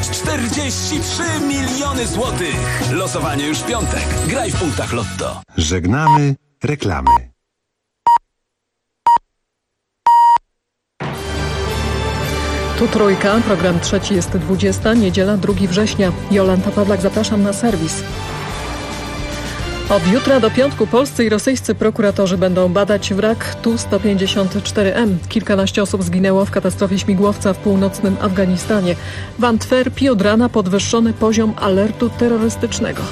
wygrać 43 miliony złotych. Losowanie już w piątek. Graj w punktach Lotto. Żegnamy reklamy. Tu Trójka, program trzeci jest 20, niedziela 2 września. Jolanta Pawlak, zapraszam na serwis. Od jutra do piątku polscy i rosyjscy prokuratorzy będą badać wrak Tu-154M. Kilkanaście osób zginęło w katastrofie śmigłowca w północnym Afganistanie. W Antwerpii od rana podwyższony poziom alertu terrorystycznego.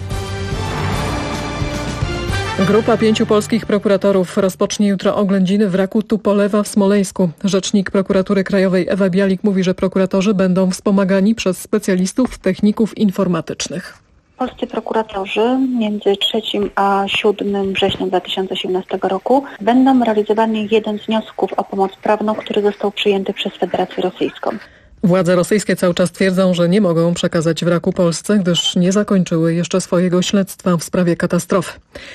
Grupa 5 polskich prokuratorów rozpocznie jutro oględziny wraku Tupolewa w Smoleńsku. Rzecznik Prokuratury Krajowej Ewa Bialik mówi, że prokuratorzy będą wspomagani przez specjalistów, techników informatycznych. Polscy prokuratorzy między 3 a 7 września 2018 roku będą realizowali jeden z wniosków o pomoc prawną, który został przyjęty przez Federację Rosyjską. Władze rosyjskie cały czas twierdzą, że nie mogą przekazać wraku Polsce, gdyż nie zakończyły jeszcze swojego śledztwa w sprawie katastrofy.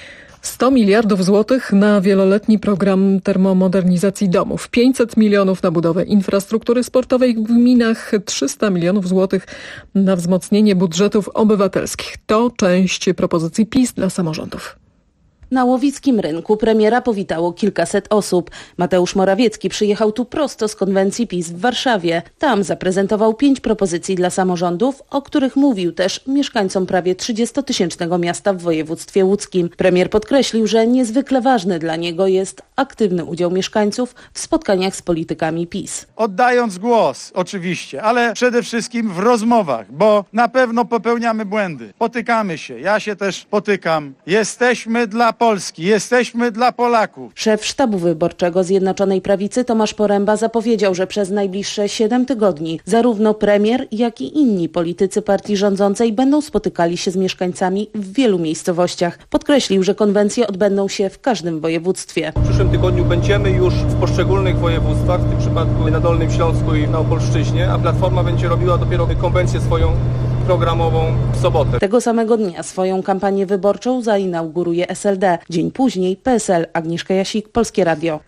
100 miliardów złotych na wieloletni program termomodernizacji domów, 500 milionów na budowę infrastruktury sportowej w gminach, 300 milionów złotych na wzmocnienie budżetów obywatelskich. To część propozycji PiS dla samorządów. Na łowickim rynku premiera powitało kilkaset osób. Mateusz Morawiecki przyjechał tu prosto z konwencji PiS w Warszawie. Tam zaprezentował 5 propozycji dla samorządów, o których mówił też mieszkańcom prawie 30-tysięcznego miasta w województwie łódzkim. Premier podkreślił, że niezwykle ważny dla niego jest aktywny udział mieszkańców w spotkaniach z politykami PiS. Oddając głos oczywiście, ale przede wszystkim w rozmowach, bo na pewno popełniamy błędy. Potykamy się, ja się też potykam. Jesteśmy dla Polski, jesteśmy dla Polaków. Szef sztabu wyborczego Zjednoczonej Prawicy Tomasz Poręba zapowiedział, że przez najbliższe 7 tygodni zarówno premier, jak i inni politycy partii rządzącej będą spotykali się z mieszkańcami w wielu miejscowościach. Podkreślił, że konwencje odbędą się w każdym województwie. W przyszłym tygodniu będziemy już w poszczególnych województwach, w tym przypadku na Dolnym Śląsku i na Opolszczyźnie, a Platforma będzie robiła dopiero konwencję swoją programową w sobotę. Tego samego dnia swoją kampanię wyborczą zainauguruje SLD. Dzień później PSL. Agnieszka Jasik, Polskie Radio.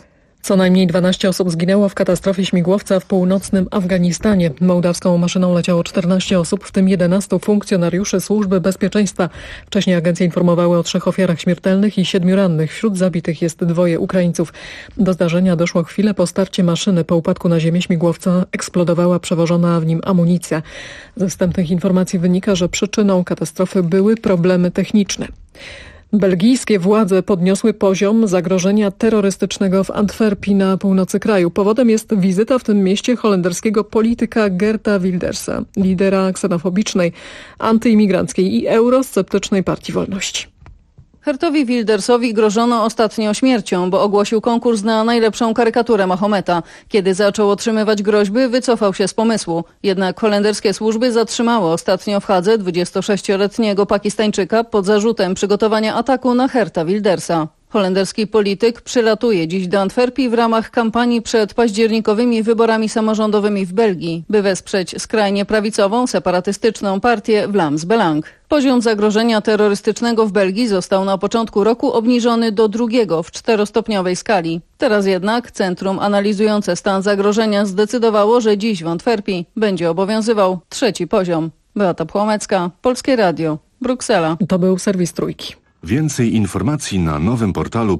Co najmniej 12 osób zginęło w katastrofie śmigłowca w północnym Afganistanie. Mołdawską maszyną leciało 14 osób, w tym 11 funkcjonariuszy Służby Bezpieczeństwa. Wcześniej agencje informowały o 3 ofiarach śmiertelnych i 7 rannych. Wśród zabitych jest 2 Ukraińców. Do zdarzenia doszło chwilę po starcie maszyny. Po upadku na ziemię śmigłowca eksplodowała przewożona w nim amunicja. Ze wstępnych informacji wynika, że przyczyną katastrofy były problemy techniczne. Belgijskie władze podniosły poziom zagrożenia terrorystycznego w Antwerpii na północy kraju. Powodem jest wizyta w tym mieście holenderskiego polityka Geerta Wildersa, lidera ksenofobicznej, antyimigranckiej i eurosceptycznej Partii Wolności. Geertowi Wildersowi grożono ostatnio śmiercią, bo ogłosił konkurs na najlepszą karykaturę Mahometa. Kiedy zaczął otrzymywać groźby, wycofał się z pomysłu. Jednak holenderskie służby zatrzymały ostatnio w Hadze 26-letniego Pakistańczyka pod zarzutem przygotowania ataku na Geerta Wildersa. Holenderski polityk przylatuje dziś do Antwerpii w ramach kampanii przed październikowymi wyborami samorządowymi w Belgii, by wesprzeć skrajnie prawicową, separatystyczną partię Vlaams Belang. Poziom zagrożenia terrorystycznego w Belgii został na początku roku obniżony do 2 w 4-stopniowej skali. Teraz jednak Centrum Analizujące Stan Zagrożenia zdecydowało, że dziś w Antwerpii będzie obowiązywał 3 poziom. Beata Płomecka, Polskie Radio, Bruksela. To był serwis Trójki. Więcej informacji na nowym portalu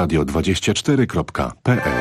polskieradio24.pl.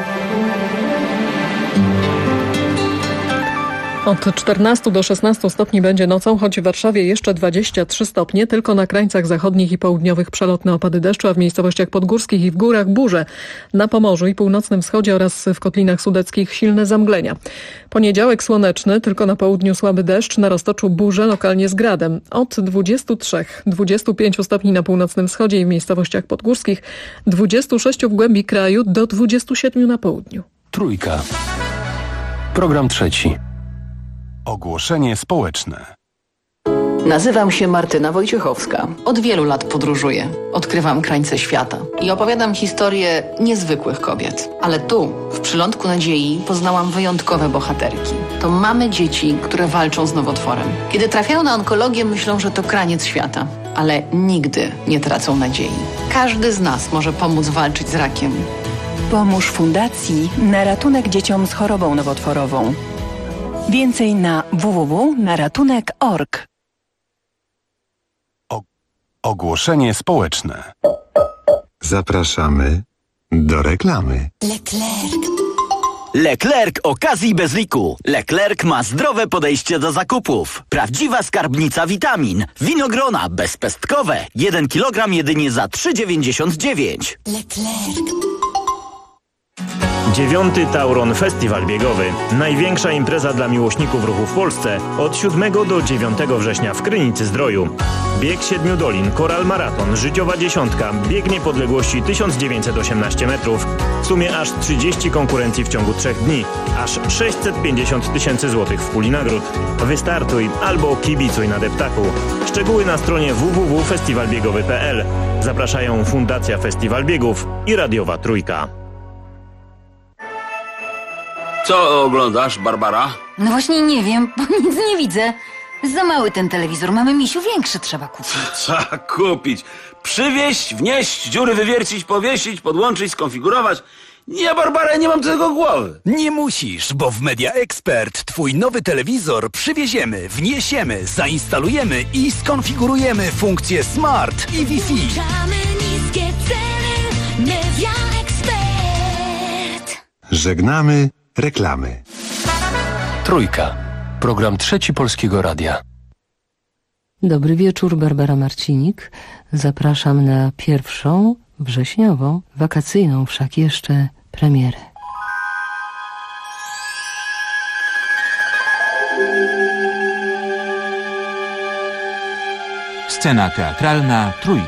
Od 14 do 16 stopni będzie nocą, choć w Warszawie jeszcze 23 stopnie. Tylko na krańcach zachodnich i południowych przelotne opady deszczu, a w miejscowościach podgórskich i w górach burze. Na Pomorzu i północnym wschodzie oraz w kotlinach sudeckich silne zamglenia. Poniedziałek słoneczny, tylko na południu słaby deszcz, na Roztoczu burze, lokalnie z gradem. Od 23-25 stopni na północnym wschodzie i w miejscowościach podgórskich, 26 w głębi kraju do 27 na południu. Trójka. Program trzeci. Ogłoszenie społeczne. Nazywam się Martyna Wojciechowska. Od wielu lat podróżuję. Odkrywam krańce świata i opowiadam historie niezwykłych kobiet. Ale tu, w Przylądku Nadziei, poznałam wyjątkowe bohaterki. To mamy dzieci, które walczą z nowotworem. Kiedy trafiają na onkologię, myślą, że to kraniec świata. Ale nigdy nie tracą nadziei. Każdy z nas może pomóc walczyć z rakiem. Pomóż Fundacji na ratunek dzieciom z chorobą nowotworową. Więcej na www.naratunek.org. Ogłoszenie społeczne. Zapraszamy do reklamy. Leclerc okazji bez liku. Leclerc ma zdrowe podejście do zakupów. Prawdziwa skarbnica witamin. Winogrona bezpestkowe. 1 kg jedynie za 3,99. Leclerc. 9. Tauron Festiwal Biegowy. Największa impreza dla miłośników ruchu w Polsce od 7 do 9 września w Krynicy-Zdroju. Bieg 7 dolin, Koral Maraton, Życiowa Dziesiątka, bieg niepodległości 1918 metrów. W sumie aż 30 konkurencji w ciągu 3 dni. Aż 650 tysięcy złotych w puli nagród. Wystartuj albo kibicuj na deptaku. Szczegóły na stronie www.festiwalbiegowy.pl. Zapraszają Fundacja Festiwal Biegów i Radiowa Trójka. Co oglądasz, Barbara? No właśnie nie wiem, bo nic nie widzę. Za mały ten telewizor, mamy, misiu, większy trzeba kupić. Trzeba kupić. Przywieźć, wnieść, dziury wywiercić, powiesić, podłączyć, skonfigurować. Nie, Barbara, nie mam do tego głowy. Nie musisz, bo w Media Expert twój nowy telewizor przywieziemy, wniesiemy, zainstalujemy i skonfigurujemy funkcje Smart i Wi-Fi. Niskie ceny, Media Expert. Żegnamy reklamy. Trójka. Program Trzeci Polskiego Radia. Dobry wieczór, Barbara Marcinik. Zapraszam na pierwszą, wrześniową, wakacyjną wszak jeszcze premierę. Scena teatralna Trójki.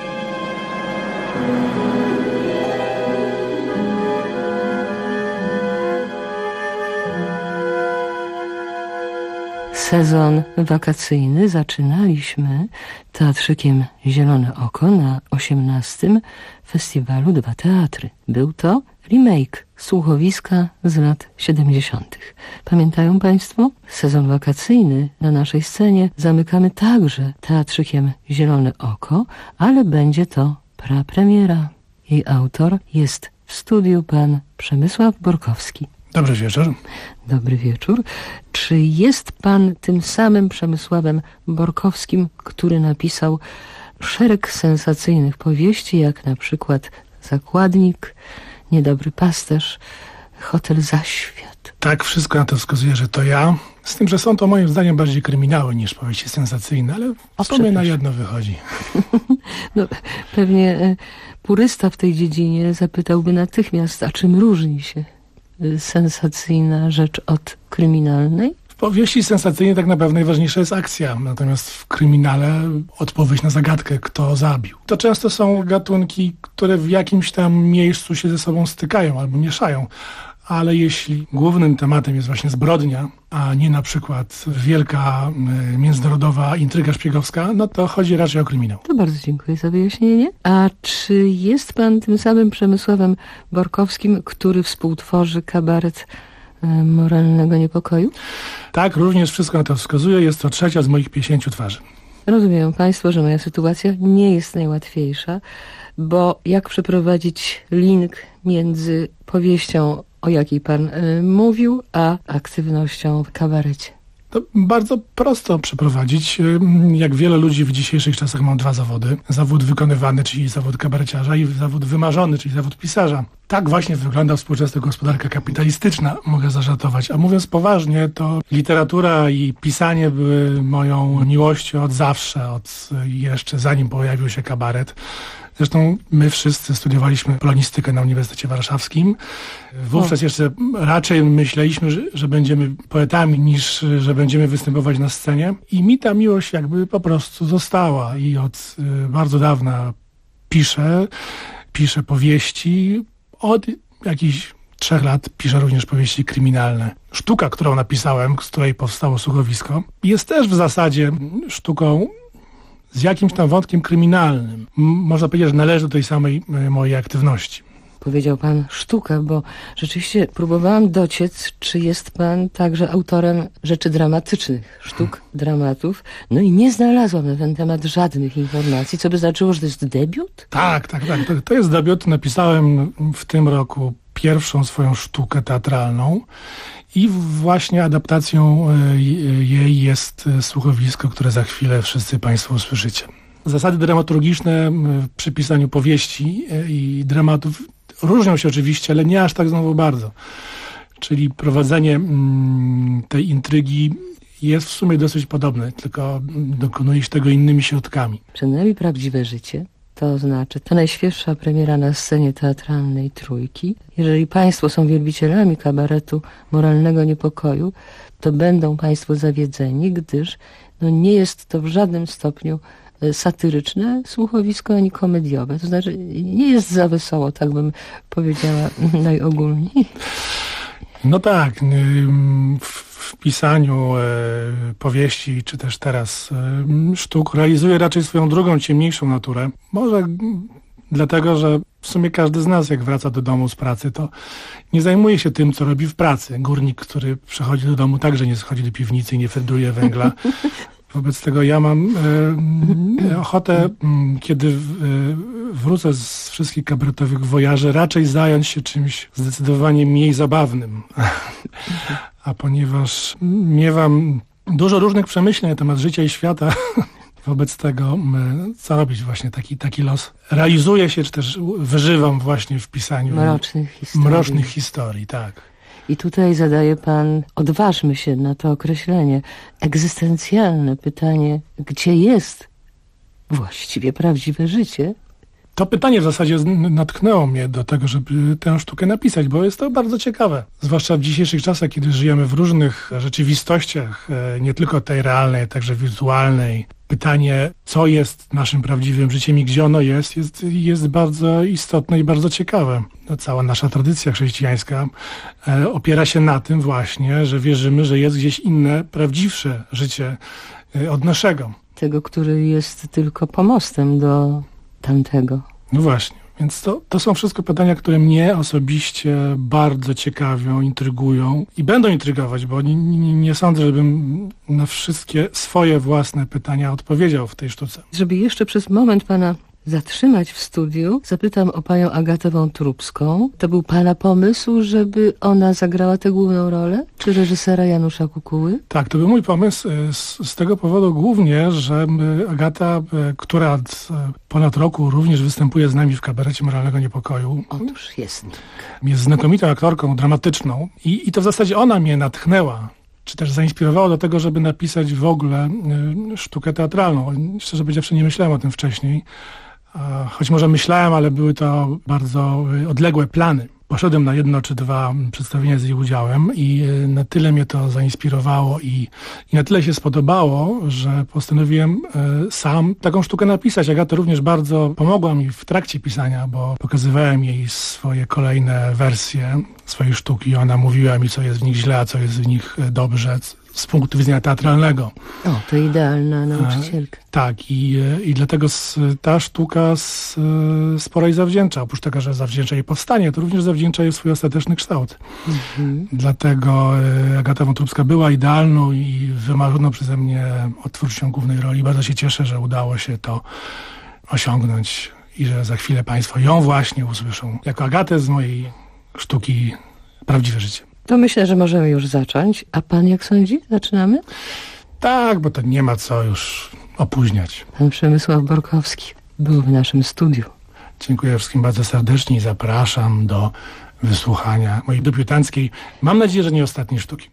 Sezon wakacyjny zaczynaliśmy teatrzykiem Zielone Oko na 18. Festiwalu Dwa Teatry. Był to remake słuchowiska z lat 70. Pamiętają Państwo? Sezon wakacyjny na naszej scenie zamykamy także teatrzykiem Zielone Oko, ale będzie to prapremiera. Jej autor jest w studiu pan Przemysław Borkowski. Dobry wieczór. Dobry wieczór. Czy jest pan tym samym Przemysławem Borkowskim, który napisał szereg sensacyjnych powieści, jak na przykład Zakładnik, Niedobry pasterz, Hotel Zaświat? Tak, wszystko na to wskazuje, że to ja. Z tym, że są to moim zdaniem bardziej kryminały niż powieści sensacyjne, ale w sumie na jedno wychodzi. No, pewnie purysta w tej dziedzinie zapytałby natychmiast, a czym różni się sensacyjna rzecz od kryminalnej? W powieści sensacyjnej tak naprawdę najważniejsza jest akcja, natomiast w kryminale odpowiedź na zagadkę, kto zabił. To często są gatunki, które w jakimś tam miejscu się ze sobą stykają albo mieszają, ale jeśli głównym tematem jest właśnie zbrodnia, a nie na przykład wielka międzynarodowa intryga szpiegowska, no to chodzi raczej o kryminał. To bardzo dziękuję za wyjaśnienie. A czy jest pan tym samym Przemysławem Borkowskim, który współtworzy kabaret moralnego niepokoju? Tak, również wszystko na to wskazuje. Jest to 3 z moich 50 twarzy. Rozumieją Państwo, że moja sytuacja nie jest najłatwiejsza, bo jak przeprowadzić link między powieścią, o jakiej pan mówił, a aktywnością w kabarecie? To bardzo prosto przeprowadzić. Jak wiele ludzi w dzisiejszych czasach mam 2 zawody. Zawód wykonywany, czyli zawód kabareciarza, i zawód wymarzony, czyli zawód pisarza. Tak właśnie wygląda współczesna gospodarka kapitalistyczna, mogę zażartować. A mówiąc poważnie, to literatura i pisanie były moją miłością od zawsze, od jeszcze zanim pojawił się kabaret. Zresztą my wszyscy studiowaliśmy polonistykę na Uniwersytecie Warszawskim. Wówczas jeszcze raczej myśleliśmy, że będziemy poetami, niż że będziemy występować na scenie. I mi ta miłość jakby po prostu została i od bardzo dawna piszę powieści. Od jakichś 3 lat piszę również powieści kryminalne. Sztuka, którą napisałem, z której powstało słuchowisko, jest też w zasadzie sztuką z jakimś tam wątkiem kryminalnym. Można powiedzieć, że należy do tej samej mojej aktywności. powiedział pan sztuka, bo rzeczywiście próbowałam dociec, czy jest pan także autorem rzeczy dramatycznych, sztuk, dramatów. No i nie znalazłam na ten temat żadnych informacji, co by znaczyło, że to jest debiut? Tak. To jest debiut. Napisałem w tym roku pierwszą swoją sztukę teatralną i właśnie adaptacją jej jest słuchowisko, które za chwilę wszyscy państwo usłyszycie. Zasady dramaturgiczne przy pisaniu powieści i dramatów różnią się oczywiście, ale nie aż tak znowu bardzo. Czyli prowadzenie tej intrygi jest w sumie dosyć podobne, tylko dokonuje się tego innymi środkami. Przed nami prawdziwe życie. To znaczy, to najświeższa premiera na scenie teatralnej Trójki. Jeżeli państwo są wielbicielami kabaretu moralnego niepokoju, to będą państwo zawiedzeni, gdyż nie jest to w żadnym stopniu satyryczne słuchowisko ani komediowe. To znaczy, nie jest za wesoło, tak bym powiedziała najogólniej. No tak, w pisaniu powieści, czy też teraz sztuk, realizuje raczej swoją drugą, ciemniejszą naturę. Może dlatego, że w sumie każdy z nas, jak wraca do domu z pracy, to nie zajmuje się tym, co robi w pracy. Górnik, który przychodzi do domu, także nie schodzi do piwnicy i nie felduje węgla. Wobec tego ja mam ochotę, kiedy wrócę z wszystkich kabaretowych wojaży, raczej zająć się czymś zdecydowanie mniej zabawnym. A ponieważ miewam dużo różnych przemyśleń na temat życia i świata, wobec tego co robić właśnie taki los. Realizuję się, czy też wyżywam właśnie w pisaniu mrocznych historii, tak. I tutaj zadaje pan, odważmy się na to określenie, egzystencjalne pytanie, gdzie jest właściwie prawdziwe życie? To pytanie w zasadzie natknęło mnie do tego, żeby tę sztukę napisać, bo jest to bardzo ciekawe. Zwłaszcza w dzisiejszych czasach, kiedy żyjemy w różnych rzeczywistościach, nie tylko tej realnej, także wirtualnej. Pytanie, co jest naszym prawdziwym życiem i gdzie ono jest bardzo istotne i bardzo ciekawe. Cała nasza tradycja chrześcijańska opiera się na tym właśnie, że wierzymy, że jest gdzieś inne, prawdziwsze życie od naszego. Tego, który jest tylko pomostem do tamtego. No właśnie, więc to są wszystko pytania, które mnie osobiście bardzo ciekawią, intrygują i będą intrygować, bo nie sądzę, żebym na wszystkie swoje własne pytania odpowiedział w tej sztuce. Żeby jeszcze przez moment pana zatrzymać w studiu, zapytam o panią Agatę Wątróbską. To był pana pomysł, żeby ona zagrała tę główną rolę? Czy reżysera Janusza Kukuły? Tak, to był mój pomysł z tego powodu głównie, że Agata, która od ponad roku również występuje z nami w kabarecie Moralnego Niepokoju. Otóż jest. Jest znakomitą aktorką dramatyczną i to w zasadzie ona mnie natchnęła, czy też zainspirowała do tego, żeby napisać w ogóle sztukę teatralną. Szczerze powiedziawszy, nie myślałem o tym wcześniej. Choć może myślałem, ale były to bardzo odległe plany. Poszedłem na 1 czy 2 przedstawienia z jej udziałem i na tyle mnie to zainspirowało i na tyle się spodobało, że postanowiłem sam taką sztukę napisać. Agata również bardzo pomogła mi w trakcie pisania, bo pokazywałem jej swoje kolejne wersje swojej sztuki i ona mówiła mi, co jest w nich źle, a co jest w nich dobrze z punktu widzenia teatralnego. O, to idealna nauczycielka. Tak, i dlatego ta sztuka sporo jej zawdzięcza. Oprócz tego, że zawdzięcza jej powstanie, to również zawdzięcza jej swój ostateczny kształt. Dlatego Agata Wątróbska była idealną i wymarzoną przeze mnie odtwórczynią głównej roli. Bardzo się cieszę, że udało się to osiągnąć i że za chwilę państwo ją właśnie usłyszą jako Agatę z mojej sztuki Prawdziwe życie. To myślę, że możemy już zacząć. A pan jak sądzi? Zaczynamy? Tak, bo to nie ma co już opóźniać. Pan Przemysław Borkowski był w naszym studiu. Dziękuję wszystkim bardzo serdecznie i zapraszam do wysłuchania mojej debiutanckiej, mam nadzieję, że nie ostatniej sztuki.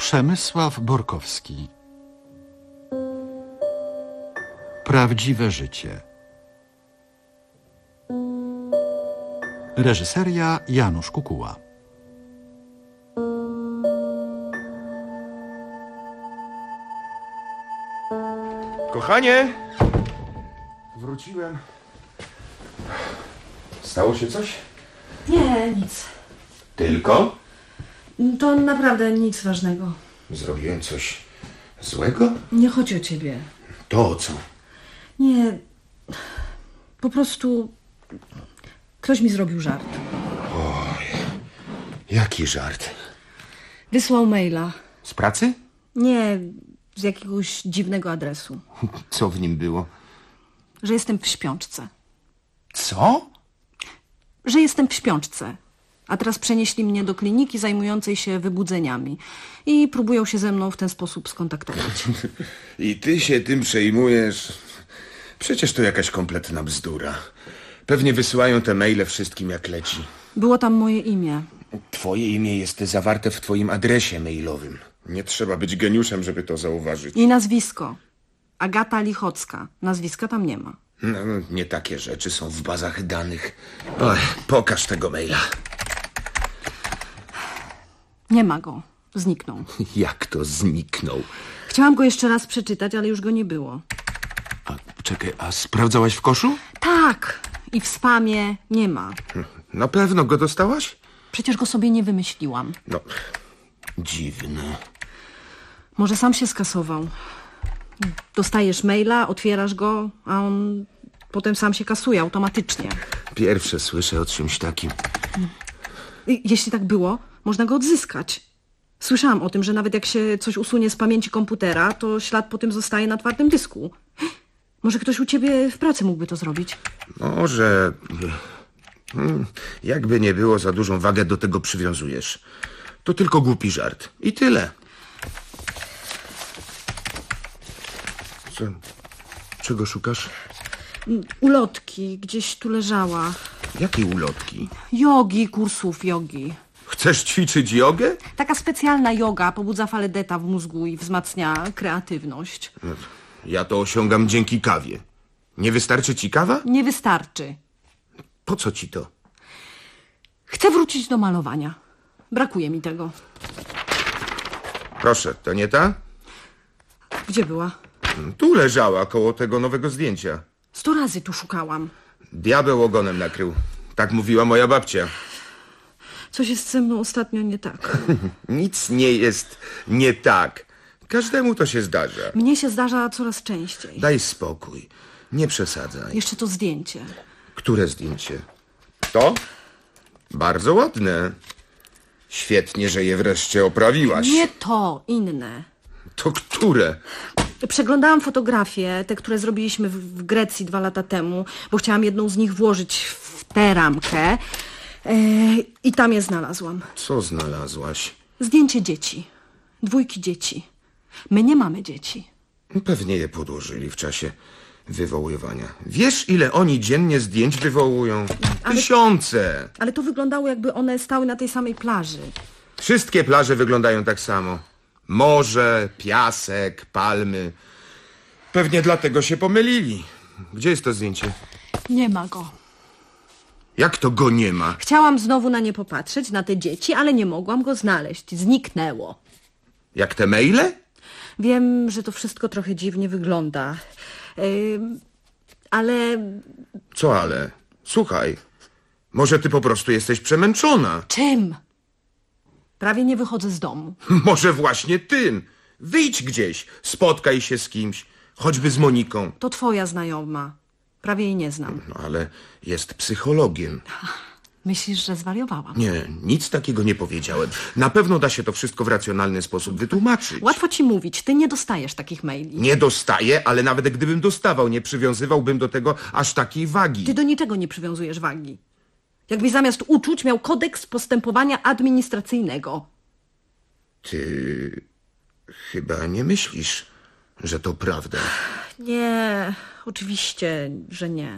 Przemysław Borkowski. Prawdziwe życie. Reżyseria Janusz Kukuła. Kochanie! Wróciłem. Stało się coś? Nie, nic. Tylko? To naprawdę nic ważnego. Zrobiłem coś złego? Nie chodzi o ciebie. To o co? Nie, po prostu ktoś mi zrobił żart. Oj, jaki żart? Wysłał maila. Z pracy? Nie, z jakiegoś dziwnego adresu. Co w nim było? Że jestem w śpiączce. Co? Że jestem w śpiączce. A teraz przenieśli mnie do kliniki zajmującej się wybudzeniami. I próbują się ze mną w ten sposób skontaktować. I ty się tym przejmujesz? Przecież to jakaś kompletna bzdura. Pewnie wysyłają te maile wszystkim jak leci. Było tam moje imię. Twoje imię jest zawarte w twoim adresie mailowym. Nie trzeba być geniuszem, żeby to zauważyć. I nazwisko. Agata Lichocka. Nazwiska tam nie ma. No, nie takie rzeczy są w bazach danych. Oj, pokaż tego maila. Nie ma go. Zniknął. Jak to zniknął? Chciałam go jeszcze raz przeczytać, ale już go nie było. Czekaj, a sprawdzałaś w koszu? Tak. I w spamie nie ma. Na pewno go dostałaś? Przecież go sobie nie wymyśliłam. No, dziwne. Może sam się skasował. Dostajesz maila, otwierasz go, a on potem sam się kasuje automatycznie. Pierwsze słyszę o czymś takim. Jeśli tak było, można go odzyskać. Słyszałam o tym, że nawet jak się coś usunie z pamięci komputera, to ślad po tym zostaje na twardym dysku. Może ktoś u ciebie w pracy mógłby to zrobić? Może... Jakby nie było, za dużą wagę do tego przywiązujesz. To tylko głupi żart. I tyle. Co? Czego szukasz? Ulotki. Gdzieś tu leżała. Jakiej ulotki? Jogi, kursów jogi. Chcesz ćwiczyć jogę? Taka specjalna joga pobudza fale theta w mózgu i wzmacnia kreatywność. Ja to osiągam dzięki kawie. Nie wystarczy ci kawa? Nie wystarczy. Po co ci to? Chcę wrócić do malowania. Brakuje mi tego. Proszę, to nie ta? Gdzie była? Tu leżała, koło tego nowego zdjęcia. 100 razy tu szukałam. Diabeł ogonem nakrył. Tak mówiła moja babcia. Coś jest ze mną ostatnio nie tak. Nic nie jest nie tak. Każdemu to się zdarza. Mnie się zdarza coraz częściej. Daj spokój. Nie przesadzaj. Jeszcze to zdjęcie. Które zdjęcie? To? Bardzo ładne. Świetnie, że je wreszcie oprawiłaś. Nie to, inne. To które? Przeglądałam fotografie, te, które zrobiliśmy w Grecji 2 lata temu, bo chciałam jedną z nich włożyć w tę ramkę. I tam je znalazłam. Co znalazłaś? Zdjęcie dzieci. 2 dzieci. My nie mamy dzieci. Pewnie je podłożyli w czasie wywoływania. Wiesz, ile oni dziennie zdjęć wywołują? Tysiące! Ale to wyglądało, jakby one stały na tej samej plaży. Wszystkie plaże wyglądają tak samo. Morze, piasek, palmy. Pewnie dlatego się pomylili. Gdzie jest to zdjęcie? Nie ma go. Jak to go nie ma? Chciałam znowu na nie popatrzeć, na te dzieci, ale nie mogłam go znaleźć. Zniknęło. Jak te maile? Wiem, że to wszystko trochę dziwnie wygląda. Ale... Co ale? Słuchaj, może ty po prostu jesteś przemęczona. Czym? Prawie nie wychodzę z domu. Może właśnie tym. Wyjdź gdzieś, spotkaj się z kimś, choćby z Moniką. To twoja znajoma. Prawie jej nie znam. No ale jest psychologiem. Myślisz, że zwariowałam? Nie, nic takiego nie powiedziałem. Na pewno da się to wszystko w racjonalny sposób wytłumaczyć. Łatwo ci mówić, ty nie dostajesz takich maili. Nie dostaję, ale nawet gdybym dostawał, nie przywiązywałbym do tego aż takiej wagi. Ty do niczego nie przywiązujesz wagi. Jakbyś zamiast uczuć miał kodeks postępowania administracyjnego. Ty chyba nie myślisz, że to prawda. Nie, oczywiście, że nie.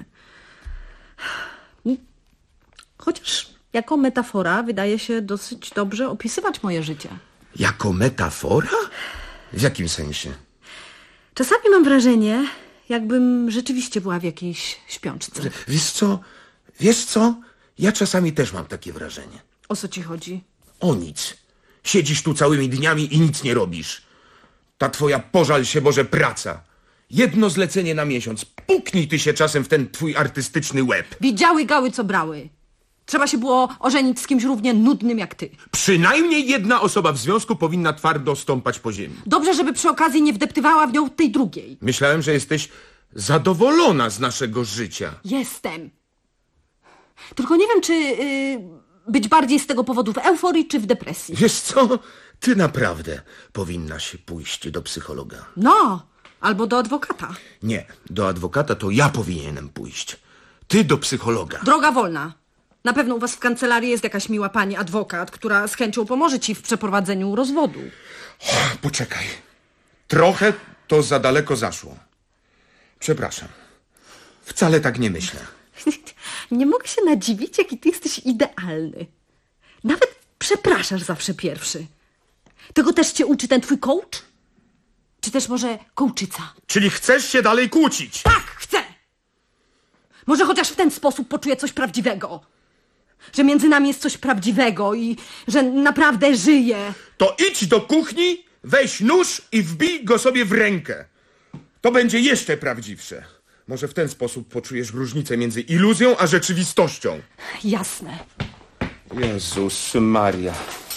Chociaż jako metafora wydaje się dosyć dobrze opisywać moje życie. Jako metafora? W jakim sensie? Czasami mam wrażenie, jakbym rzeczywiście była w jakiejś śpiączce. Wiesz co? Ja czasami też mam takie wrażenie. O co ci chodzi? O nic. Siedzisz tu całymi dniami i nic nie robisz. Ta twoja, pożal się Boże, praca. Jedno zlecenie na miesiąc. Puknij ty się czasem w ten twój artystyczny łeb. Widziały gały, co brały. Trzeba się było ożenić z kimś równie nudnym jak ty. Przynajmniej jedna osoba w związku powinna twardo stąpać po ziemi. Dobrze, żeby przy okazji nie wdeptywała w nią tej drugiej. Myślałem, że jesteś zadowolona z naszego życia. Jestem. Tylko nie wiem, czy być bardziej z tego powodu w euforii, czy w depresji. Wiesz co? Ty naprawdę powinnaś pójść do psychologa. No, albo do adwokata. Nie, do adwokata to ja powinienem pójść. Ty do psychologa. Droga wolna. Na pewno u was w kancelarii jest jakaś miła pani adwokat, która z chęcią pomoże ci w przeprowadzeniu rozwodu. Poczekaj. Trochę to za daleko zaszło. Przepraszam. Wcale tak nie myślę. Nie mogę się nadziwić, jaki ty jesteś idealny. Nawet przepraszasz zawsze pierwszy. Tego też cię uczy ten twój coach? Czy też może coachica? Czyli chcesz się dalej kłócić? Tak, chcę! Może chociaż w ten sposób poczuję coś prawdziwego. Że między nami jest coś prawdziwego i że naprawdę żyję. To idź do kuchni, weź nóż i wbij go sobie w rękę. To będzie jeszcze prawdziwsze. Może w ten sposób poczujesz różnicę między iluzją a rzeczywistością. Jasne. Jezus Maria.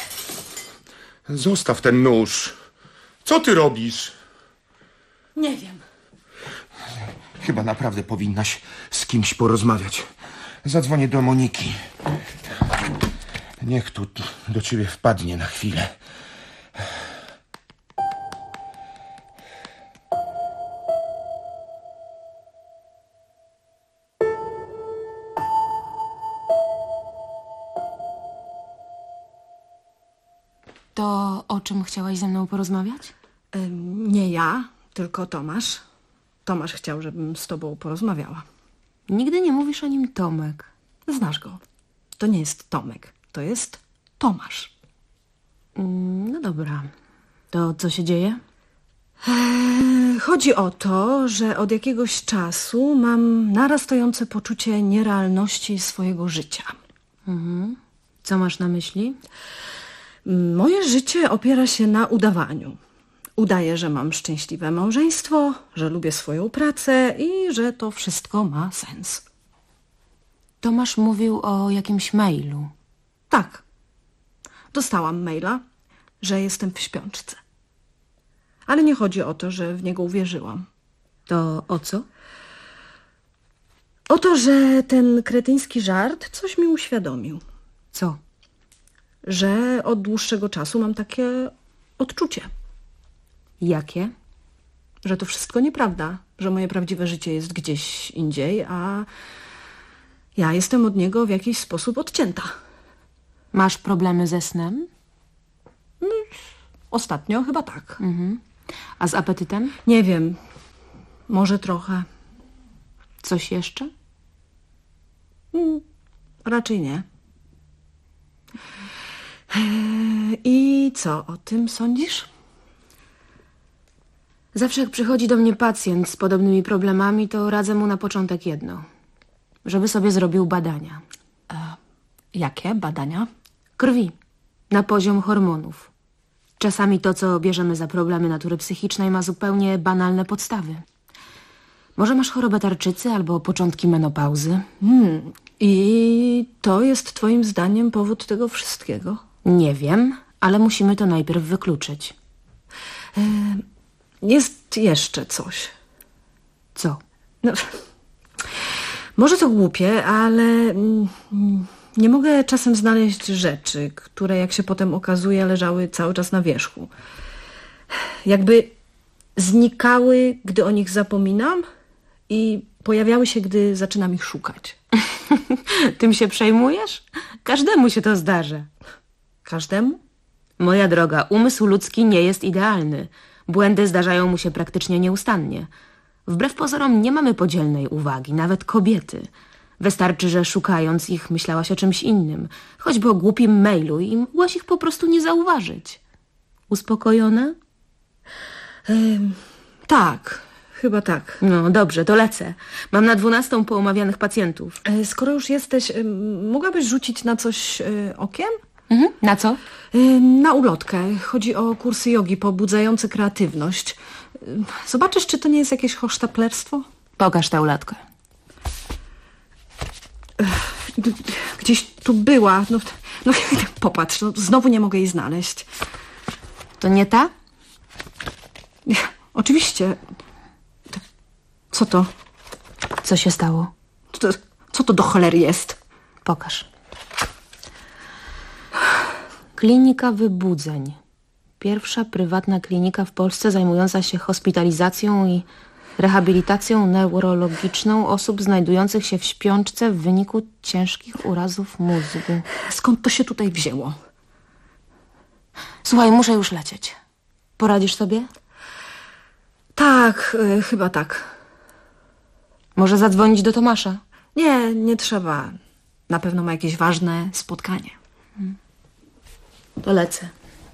Zostaw ten nóż. Co ty robisz? Nie wiem. Chyba naprawdę powinnaś z kimś porozmawiać. Zadzwonię do Moniki. Niech tu do ciebie wpadnie na chwilę. To o czym chciałaś ze mną porozmawiać? Nie ja, tylko Tomasz. Tomasz chciał, żebym z tobą porozmawiała. Nigdy nie mówisz o nim Tomek. Znasz go. To nie jest Tomek, to jest Tomasz. No dobra. To co się dzieje? Chodzi o to, że od jakiegoś czasu mam narastające poczucie nierealności swojego życia. Co masz na myśli? Moje życie opiera się na udawaniu. Udaję, że mam szczęśliwe małżeństwo, że lubię swoją pracę i że to wszystko ma sens. Tomasz mówił o jakimś mailu. Tak. Dostałam maila, że jestem w śpiączce. Ale nie chodzi o to, że w niego uwierzyłam. To o co? O to, że ten kretyński żart coś mi uświadomił. Co? Że od dłuższego czasu mam takie odczucie. Jakie? Że to wszystko nieprawda, że moje prawdziwe życie jest gdzieś indziej, a ja jestem od niego w jakiś sposób odcięta. Masz problemy ze snem? Ostatnio chyba tak. A z apetytem? Nie wiem. Może trochę. Coś jeszcze? Raczej nie. I co o tym sądzisz? Zawsze jak przychodzi do mnie pacjent z podobnymi problemami, to radzę mu na początek jedno. Żeby sobie zrobił badania. Jakie badania? Krwi. Na poziom hormonów. Czasami to, co bierzemy za problemy natury psychicznej, ma zupełnie banalne podstawy. Może masz chorobę tarczycy albo początki menopauzy? I to jest twoim zdaniem powód tego wszystkiego? Nie wiem, ale musimy to najpierw wykluczyć. Jest jeszcze coś. Co? No, może to głupie, ale nie mogę czasem znaleźć rzeczy, które, jak się potem okazuje, leżały cały czas na wierzchu. Jakby znikały, gdy o nich zapominam i pojawiały się, gdy zaczynam ich szukać. Tym się przejmujesz? Każdemu się to zdarza. Każdemu? Moja droga, umysł ludzki nie jest idealny. Błędy zdarzają mu się praktycznie nieustannie. Wbrew pozorom nie mamy podzielnej uwagi, nawet kobiety. Wystarczy, że szukając ich myślałaś o czymś innym, choćby o głupim mailu i mogłaś ich po prostu nie zauważyć. Uspokojona? Tak, chyba tak. No dobrze, to lecę. Mam na 12 poomawianych pacjentów. Skoro już jesteś, mogłabyś rzucić na coś okiem? Na co? Na ulotkę. Chodzi o kursy jogi pobudzające kreatywność. Zobaczysz, czy to nie jest jakieś hochsztaplerstwo? Pokaż tę ulotkę. Gdzieś tu była. No popatrz, znowu nie mogę jej znaleźć. To nie ta? Nie, oczywiście. Co to? Co się stało? Co to do cholery jest? Pokaż. Klinika Wybudzeń. Pierwsza prywatna klinika w Polsce zajmująca się hospitalizacją i rehabilitacją neurologiczną osób znajdujących się w śpiączce w wyniku ciężkich urazów mózgu. Skąd to się tutaj wzięło? Słuchaj, muszę już lecieć. Poradzisz sobie? Tak, chyba tak. Może zadzwonić do Tomasza? Nie, nie trzeba. Na pewno ma jakieś ważne spotkanie. To lecę.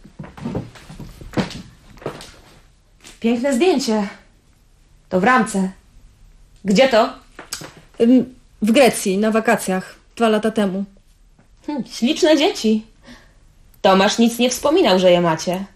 Piękne zdjęcie. To w ramce. Gdzie to? W Grecji, na wakacjach. 2 lata temu. Śliczne dzieci. Tomasz nic nie wspominał, że je macie.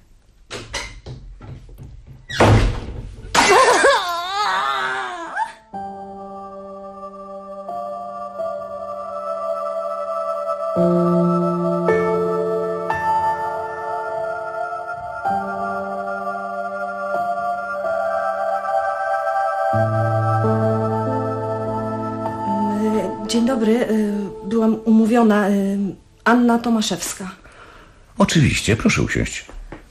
Dzień dobry, byłam umówiona. Anna Tomaszewska. Oczywiście, proszę usiąść.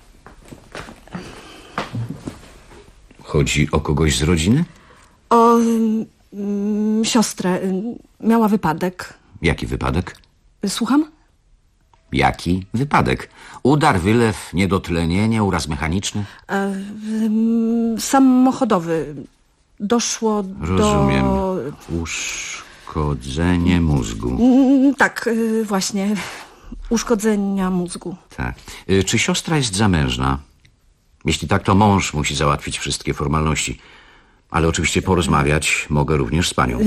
Chodzi o kogoś z rodziny? O siostrę. Miała wypadek. Jaki wypadek? Słucham? Jaki wypadek? Udar, wylew, niedotlenienie, uraz mechaniczny? Samochodowy. Doszło Rozumiem. do... Uszkodzenie mózgu. Tak, właśnie. Uszkodzenia mózgu. Tak. Czy siostra jest zamężna? Jeśli tak, to mąż musi załatwić wszystkie formalności. Ale oczywiście porozmawiać mogę również z panią.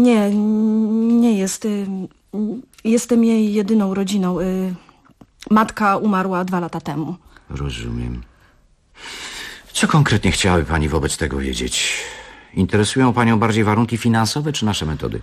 Nie jest. Jestem jej jedyną rodziną. Matka umarła 2 lata temu. Rozumiem. Co konkretnie chciałaby pani wobec tego wiedzieć? Interesują panią bardziej warunki finansowe czy nasze metody?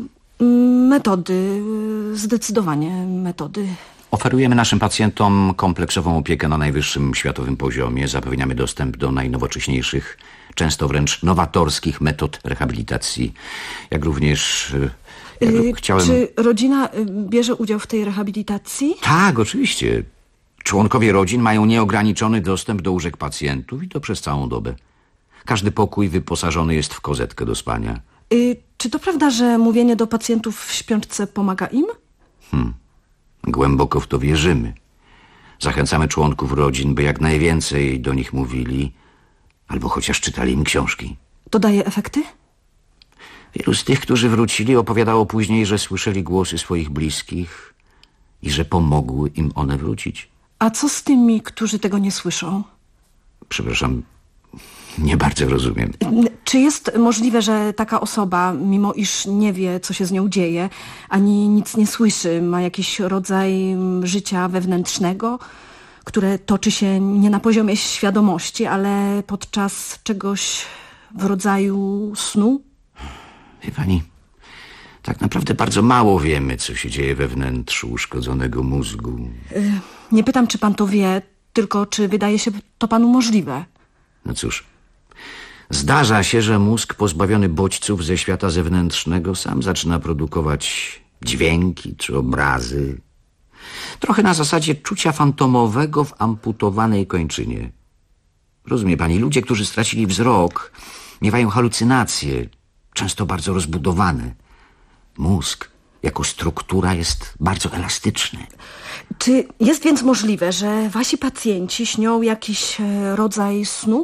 Metody. Zdecydowanie metody. Oferujemy naszym pacjentom kompleksową opiekę na najwyższym światowym poziomie. Zapewniamy dostęp do najnowocześniejszych, często wręcz nowatorskich metod rehabilitacji. Jak również... chciałem... Czy rodzina bierze udział w tej rehabilitacji? Tak, oczywiście. Członkowie rodzin mają nieograniczony dostęp do łóżek pacjentów i to przez całą dobę. Każdy pokój wyposażony jest w kozetkę do spania. Czy to prawda, że mówienie do pacjentów w śpiączce pomaga im? Głęboko w to wierzymy. Zachęcamy członków rodzin, by jak najwięcej do nich mówili, albo chociaż czytali im książki. To daje efekty? Wielu z tych, którzy wrócili, opowiadało później, że słyszeli głosy swoich bliskich i że pomogły im one wrócić. A co z tymi, którzy tego nie słyszą? Przepraszam, nie bardzo rozumiem. Czy jest możliwe, że taka osoba, mimo iż nie wie, co się z nią dzieje, ani nic nie słyszy, ma jakiś rodzaj życia wewnętrznego, które toczy się nie na poziomie świadomości, ale podczas czegoś w rodzaju snu? Wie pani, tak naprawdę bardzo mało wiemy, co się dzieje we wnętrzu uszkodzonego mózgu. Nie pytam, czy pan to wie, tylko czy wydaje się to panu możliwe. No cóż, zdarza się, że mózg pozbawiony bodźców ze świata zewnętrznego sam zaczyna produkować dźwięki czy obrazy. Trochę na zasadzie czucia fantomowego w amputowanej kończynie. Rozumie pani, ludzie, którzy stracili wzrok, miewają halucynacje, często bardzo rozbudowane. Mózg jako struktura jest bardzo elastyczny. Czy jest więc możliwe, że wasi pacjenci śnią jakiś rodzaj snu?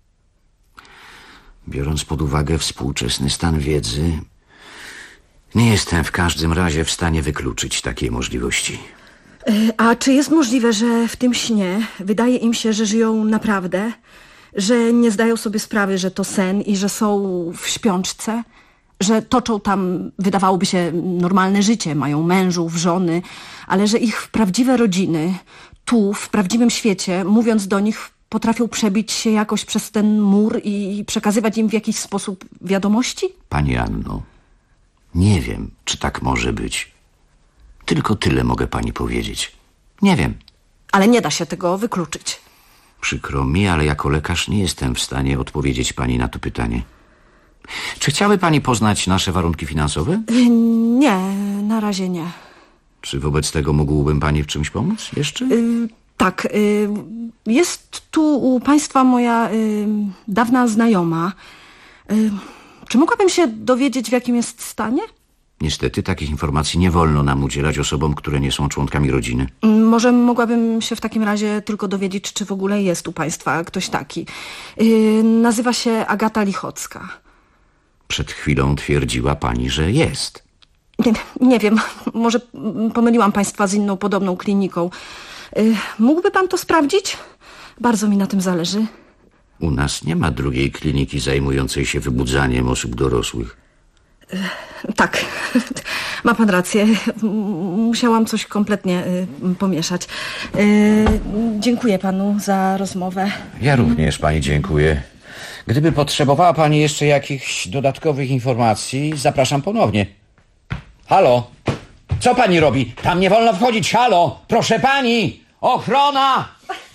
Biorąc pod uwagę współczesny stan wiedzy, nie jestem w każdym razie w stanie wykluczyć takiej możliwości. A czy jest możliwe, że w tym śnie wydaje im się, że żyją naprawdę? Że nie zdają sobie sprawy, że to sen i że są w śpiączce? Że toczą tam, wydawałoby się, normalne życie, mają mężów, żony, ale że ich prawdziwe rodziny, tu, w prawdziwym świecie, mówiąc do nich, potrafią przebić się jakoś przez ten mur i przekazywać im w jakiś sposób wiadomości? Pani Anno, nie wiem, czy tak może być. Tylko tyle mogę pani powiedzieć. Nie wiem. Ale nie da się tego wykluczyć. Przykro mi, ale jako lekarz nie jestem w stanie odpowiedzieć pani na to pytanie. Czy chciałaby pani poznać nasze warunki finansowe? Nie, na razie nie. Czy wobec tego mógłbym pani w czymś pomóc jeszcze? Tak, jest tu u państwa moja dawna znajoma. Czy mogłabym się dowiedzieć, w jakim jest stanie? Niestety takich informacji nie wolno nam udzielać osobom, które nie są członkami rodziny. Może mogłabym się w takim razie tylko dowiedzieć, czy w ogóle jest u państwa ktoś taki. Nazywa się Agata Lichocka. Przed chwilą twierdziła pani, że jest. Nie wiem, może pomyliłam państwa z inną podobną kliniką. Mógłby pan to sprawdzić? Bardzo mi na tym zależy. U nas nie ma drugiej kliniki zajmującej się wybudzaniem osób dorosłych. Tak, ma pan rację. Musiałam coś kompletnie pomieszać. Dziękuję panu za rozmowę. Ja również pani dziękuję. Gdyby potrzebowała pani jeszcze jakichś dodatkowych informacji, zapraszam ponownie. Halo? Co pani robi? Tam nie wolno wchodzić. Halo? Proszę pani! Ochrona!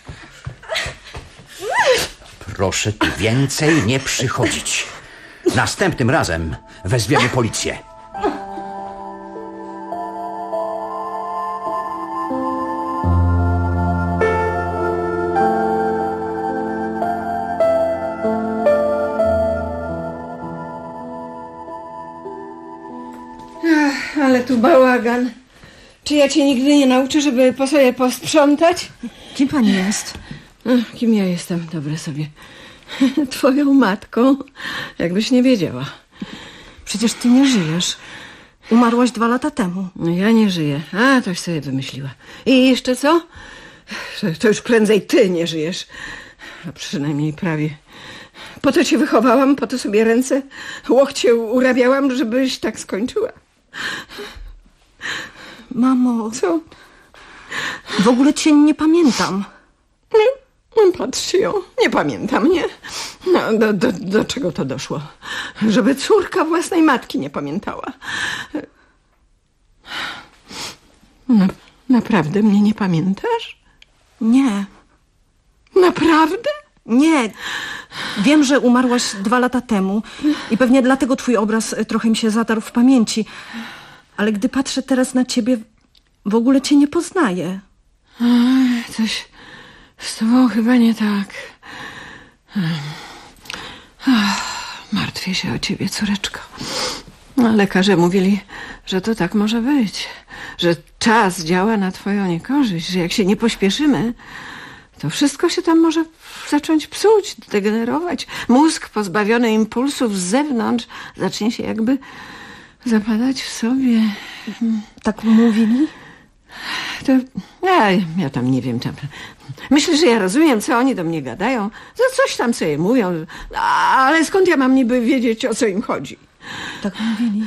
Proszę tu więcej nie przychodzić. Następnym razem wezwiemy policję. Ale tu bałagan. Czy ja cię nigdy nie nauczę, żeby po sobie posprzątać? Kim pani jest? Kim ja jestem? Dobre sobie. Twoją matką, jakbyś nie wiedziała. Przecież ty nie żyjesz. Umarłaś 2 lata temu. No ja nie żyję. A, toś sobie wymyśliła. I jeszcze co? To już prędzej ty nie żyjesz. A przynajmniej prawie. Po to cię wychowałam, po to sobie ręce, łokcie urabiałam, żebyś tak skończyła. Mamo, co? W ogóle cię nie pamiętam. Patrzcie ją, nie pamiętam, nie? No, do czego to doszło? Żeby córka własnej matki nie pamiętała. Naprawdę mnie nie pamiętasz? Nie. Naprawdę? Nie. Wiem, że umarłaś 2 lata temu i pewnie dlatego twój obraz trochę mi się zatarł w pamięci. Ale gdy patrzę teraz na ciebie, w ogóle cię nie poznaję. Coś z tobą chyba nie tak. Martwię się o ciebie, córeczko. Lekarze mówili, że to tak może być. Że czas działa na twoją niekorzyść. Że jak się nie pośpieszymy, to wszystko się tam może zacząć psuć, degenerować. Mózg pozbawiony impulsów z zewnątrz zacznie się jakby zapadać w sobie. Tak mówili? To ja tam nie wiem. Myślę, że ja rozumiem, co oni do mnie gadają. Coś tam sobie mówią. Ale skąd ja mam niby wiedzieć, o co im chodzi? Tak mówili.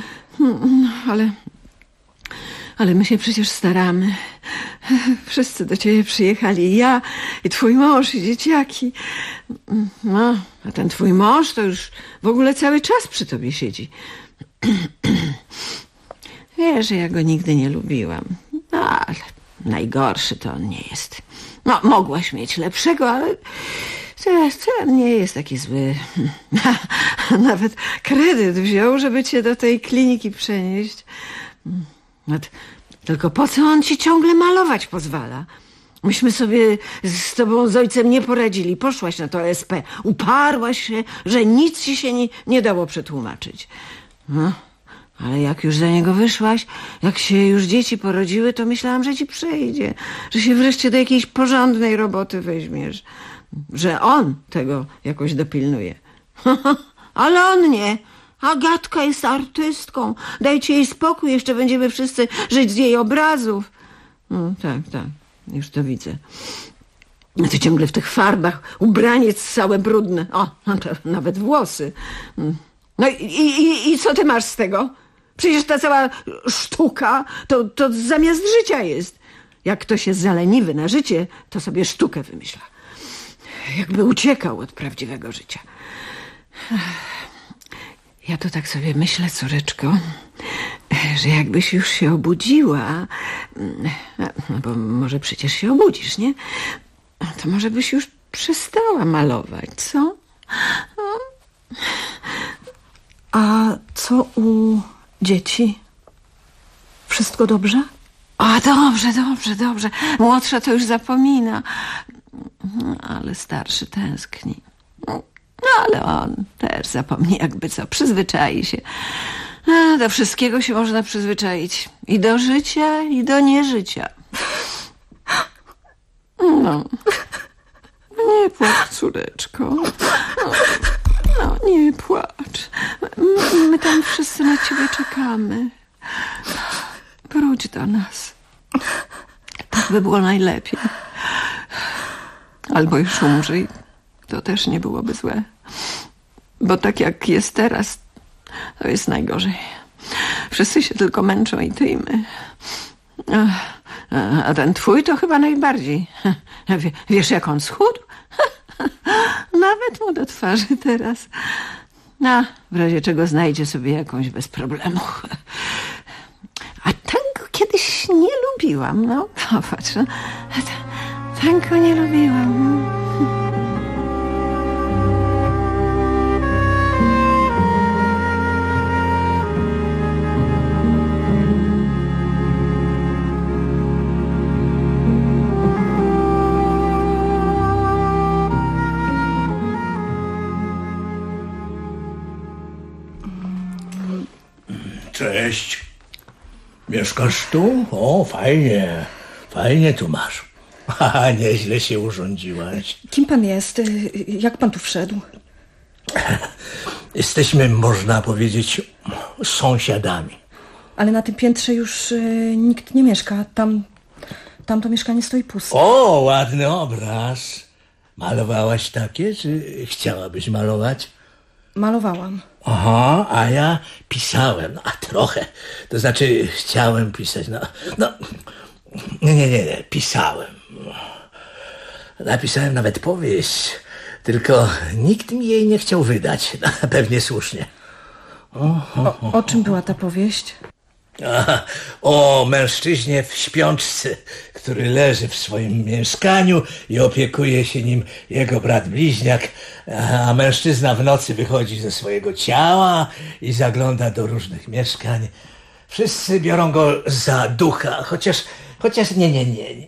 Ale my się przecież staramy. Wszyscy do ciebie przyjechali. Ja i twój mąż i dzieciaki. No, a ten twój mąż to już w ogóle cały czas przy tobie siedzi. Wiesz, że ja go nigdy nie lubiłam. No, ale najgorszy to on nie jest. No, mogłaś mieć lepszego, ale ten nie jest taki zły. Nawet kredyt wziął, żeby cię do tej kliniki przenieść. No, tylko po co on ci ciągle malować pozwala? Myśmy sobie z tobą z ojcem nie poradzili. Poszłaś na to OSP. Uparłaś się, że nic ci się nie dało przetłumaczyć. No, ale jak już za niego wyszłaś, jak się już dzieci porodziły, to myślałam, że ci przejdzie. Że się wreszcie do jakiejś porządnej roboty weźmiesz. Że on tego jakoś dopilnuje. Ale on nie. Agatka jest artystką. Dajcie jej spokój, jeszcze będziemy wszyscy żyć z jej obrazów. Tak. Już to widzę. A ty ciągle w tych farbach, ubraniec całe brudne. O, to nawet włosy. No i co ty masz z tego? Przecież ta cała sztuka to zamiast życia jest. Jak ktoś jest zaleniwy na życie, to sobie sztukę wymyśla. Jakby uciekał od prawdziwego życia. Ja to tak sobie myślę, córeczko, że jakbyś już się obudziła, no bo może przecież się obudzisz, nie? To może byś już przestała malować, co? A co u dzieci? Wszystko dobrze? A dobrze. Młodsza to już zapomina. Ale starszy tęskni. No ale on też zapomni jakby co. Przyzwyczai się. Do wszystkiego się można przyzwyczaić. I do życia, i do nieżycia. No. Nie płacz, córeczko. No, nie płacz. My tam wszyscy na ciebie czekamy. Wróć do nas. Tak by było najlepiej. Albo już umrzyj. To też nie byłoby złe. Bo tak jak jest teraz, to jest najgorzej. Wszyscy się tylko męczą, i ty, i my. A ten twój to chyba najbardziej. Wiesz, jak on schudł? Nawet mu do twarzy teraz. No, w razie czego znajdzie sobie jakąś bez problemu. A tango kiedyś nie lubiłam. No, popatrz. No. Tango nie lubiłam. Cześć. Mieszkasz tu? O, fajnie. Fajnie tu masz. Haha, nieźle się urządziłaś. Kim pan jest? Jak pan tu wszedł? Jesteśmy, można powiedzieć, sąsiadami. Ale na tym piętrze już nikt nie mieszka. Tam to mieszkanie stoi puste. O, ładny obraz. Malowałaś takie, czy chciałabyś malować? Malowałam. Aha, a ja pisałem, a trochę. To znaczy chciałem pisać, nie, pisałem. Napisałem nawet powieść, tylko nikt mi jej nie chciał wydać. Pewnie słusznie. O czym była ta powieść? O mężczyźnie w śpiączce, który leży w swoim mieszkaniu i opiekuje się nim jego brat bliźniak, a mężczyzna w nocy wychodzi ze swojego ciała i zagląda do różnych mieszkań. Wszyscy biorą go za ducha, chociaż nie.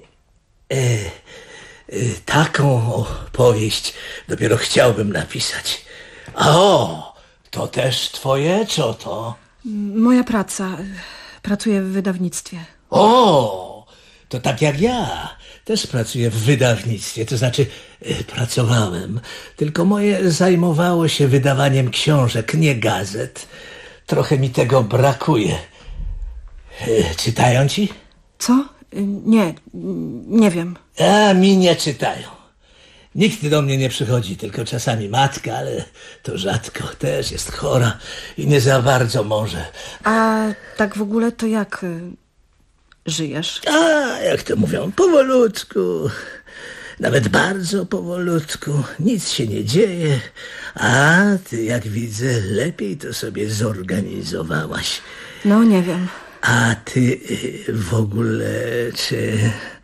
Taką opowieść dopiero chciałbym napisać. To też twoje, co to? Moja praca. Pracuję w wydawnictwie. To tak jak ja. Też pracuję w wydawnictwie, to znaczy pracowałem. Tylko moje zajmowało się wydawaniem książek, nie gazet. Trochę mi tego brakuje. Czytają ci? Co? Nie wiem. Mi nie czytają. Nikt do mnie nie przychodzi, tylko czasami matka, ale to rzadko. Też jest chora i nie za bardzo może. A tak w ogóle to jak żyjesz? Jak to mówią, powolutku. Nawet bardzo powolutku. Nic się nie dzieje. A ty, jak widzę, lepiej to sobie zorganizowałaś. No, nie wiem. A ty w ogóle czy...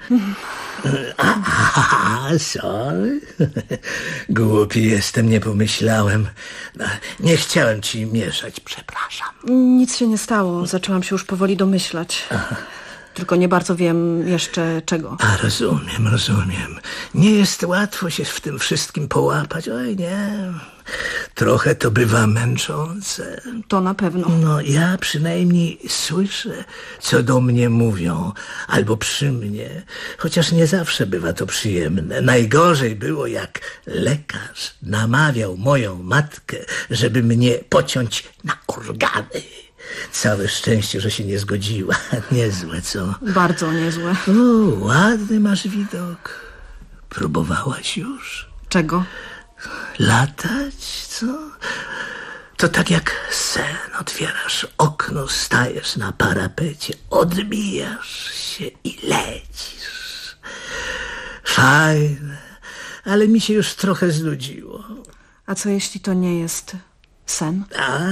Sorry. Głupi jestem, nie pomyślałem. Nie chciałem ci mieszać, przepraszam. Nic się nie stało. Zaczęłam się już powoli domyślać. Tylko nie bardzo wiem jeszcze czego. Rozumiem. Nie jest łatwo się w tym wszystkim połapać. Oj, nie. Trochę to bywa męczące. To na pewno. No, ja przynajmniej słyszę, co do mnie mówią, albo przy mnie, chociaż nie zawsze bywa to przyjemne. Najgorzej było, jak lekarz namawiał moją matkę, żeby mnie pociąć na organy. Całe szczęście, że się nie zgodziła. Niezłe, co? Bardzo niezłe. O, ładny masz widok. Próbowałaś już? Czego? Latać, co? To tak jak sen. Otwierasz okno, stajesz na parapecie, odbijasz się i lecisz. Fajne, ale mi się już trochę znudziło. A co jeśli to nie jest sen?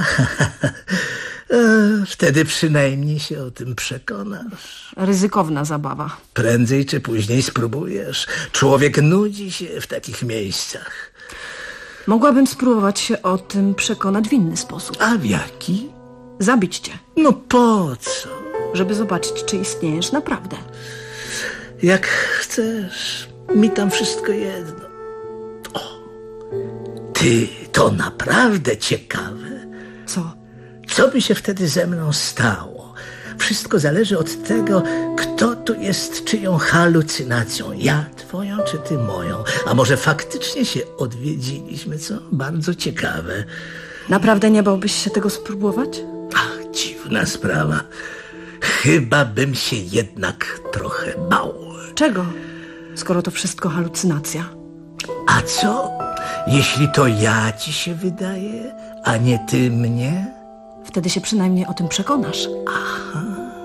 Wtedy przynajmniej się o tym przekonasz. Ryzykowna zabawa. Prędzej czy później spróbujesz. Człowiek nudzi się w takich miejscach. Mogłabym spróbować się o tym przekonać w inny sposób. A w jaki? Zabić cię. No po co? Żeby zobaczyć, czy istniejesz naprawdę. Jak chcesz. Mi tam wszystko jedno. O, ty, to naprawdę ciekawe. Co? Co by się wtedy ze mną stało? Wszystko zależy od tego, kto tu jest czyją halucynacją. Ja twoją, czy ty moją? A może faktycznie się odwiedziliśmy, co? Bardzo ciekawe. Naprawdę nie bałbyś się tego spróbować? Ach, dziwna sprawa. Chyba bym się jednak trochę bał. Czego? Skoro to wszystko halucynacja. A co, jeśli to ja ci się wydaje, a nie ty mnie? Wtedy się przynajmniej o tym przekonasz. Aha.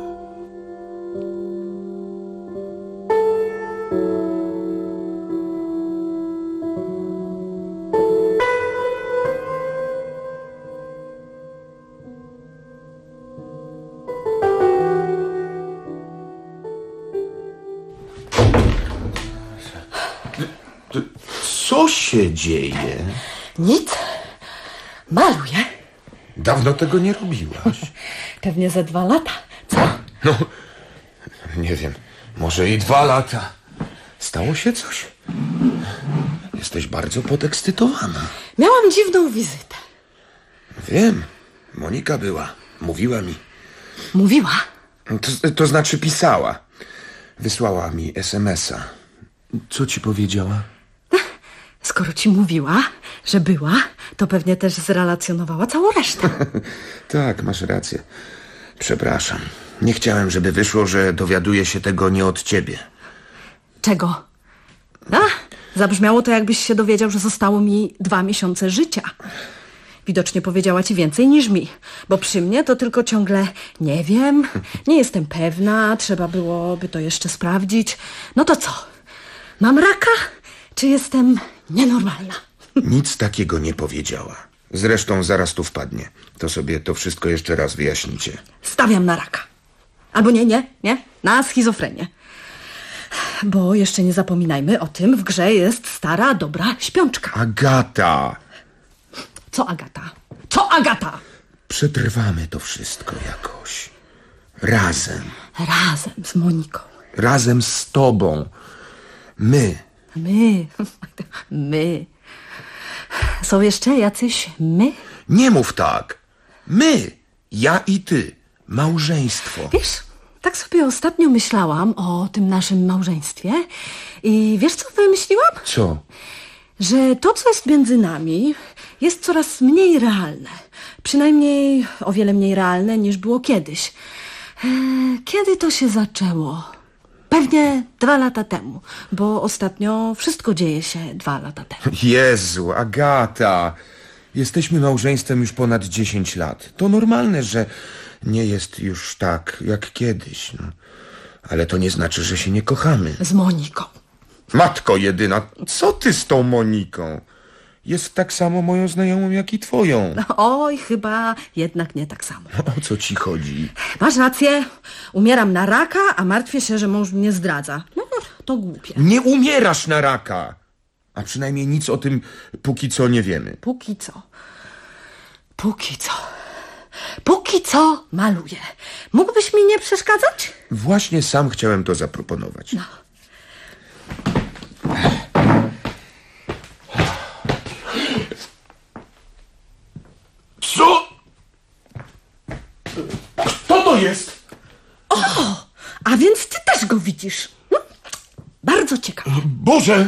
Co się dzieje? Nic. Maluję. Dawno tego nie robiłaś. Pewnie ze 2 lata. Co? No, nie wiem, może i 2 lata. Stało się coś? Jesteś bardzo podekscytowana. Miałam dziwną wizytę. Wiem, Monika była. Mówiła mi. Mówiła? To znaczy pisała. Wysłała mi SMS-a. Co ci powiedziała? Skoro ci mówiła, że była, to pewnie też zrelacjonowała całą resztę. Tak, masz rację. Przepraszam. Nie chciałem, żeby wyszło, że dowiaduję się tego nie od ciebie. Czego? Zabrzmiało to, jakbyś się dowiedział, że zostało mi 2 miesiące życia. Widocznie powiedziała ci więcej niż mi, bo przy mnie to tylko ciągle nie wiem, nie jestem pewna, trzeba byłoby to jeszcze sprawdzić. No to co? Mam raka? Czy jestem nienormalna? Nic takiego nie powiedziała. Zresztą zaraz tu wpadnie. To sobie to wszystko jeszcze raz wyjaśnicie. Stawiam na raka. Albo nie, na schizofrenię. Bo jeszcze nie zapominajmy o tym, w grze jest stara, dobra śpiączka. Agata! Co Agata? Co Agata? Przetrwamy to wszystko jakoś. Razem. Razem z Moniką. Razem z tobą. My. Są jeszcze jacyś my? Nie mów tak. My. Ja i ty. Małżeństwo. Wiesz, tak sobie ostatnio myślałam o tym naszym małżeństwie i wiesz, co wymyśliłam? Co? Że to, co jest między nami, jest coraz mniej realne. Przynajmniej o wiele mniej realne, niż było kiedyś. Kiedy to się zaczęło? Pewnie 2 lata temu, bo ostatnio wszystko dzieje się 2 lata temu. Jezu, Agata. Jesteśmy małżeństwem już ponad 10 lat. To normalne, że nie jest już tak jak kiedyś. No. Ale to nie znaczy, że się nie kochamy. Z Moniką. Matko jedyna, co ty z tą Moniką? Jest tak samo moją znajomą, jak i twoją. Oj, chyba jednak nie tak samo. O co ci chodzi? Masz rację. Umieram na raka, a martwię się, że mąż mnie zdradza. No, to głupie. Nie umierasz na raka. A przynajmniej nic o tym póki co nie wiemy. Póki co maluję. Mógłbyś mi nie przeszkadzać? Właśnie sam chciałem to zaproponować. No. Co? Kto to jest? O, a więc ty też go widzisz. Bardzo ciekawe. Boże!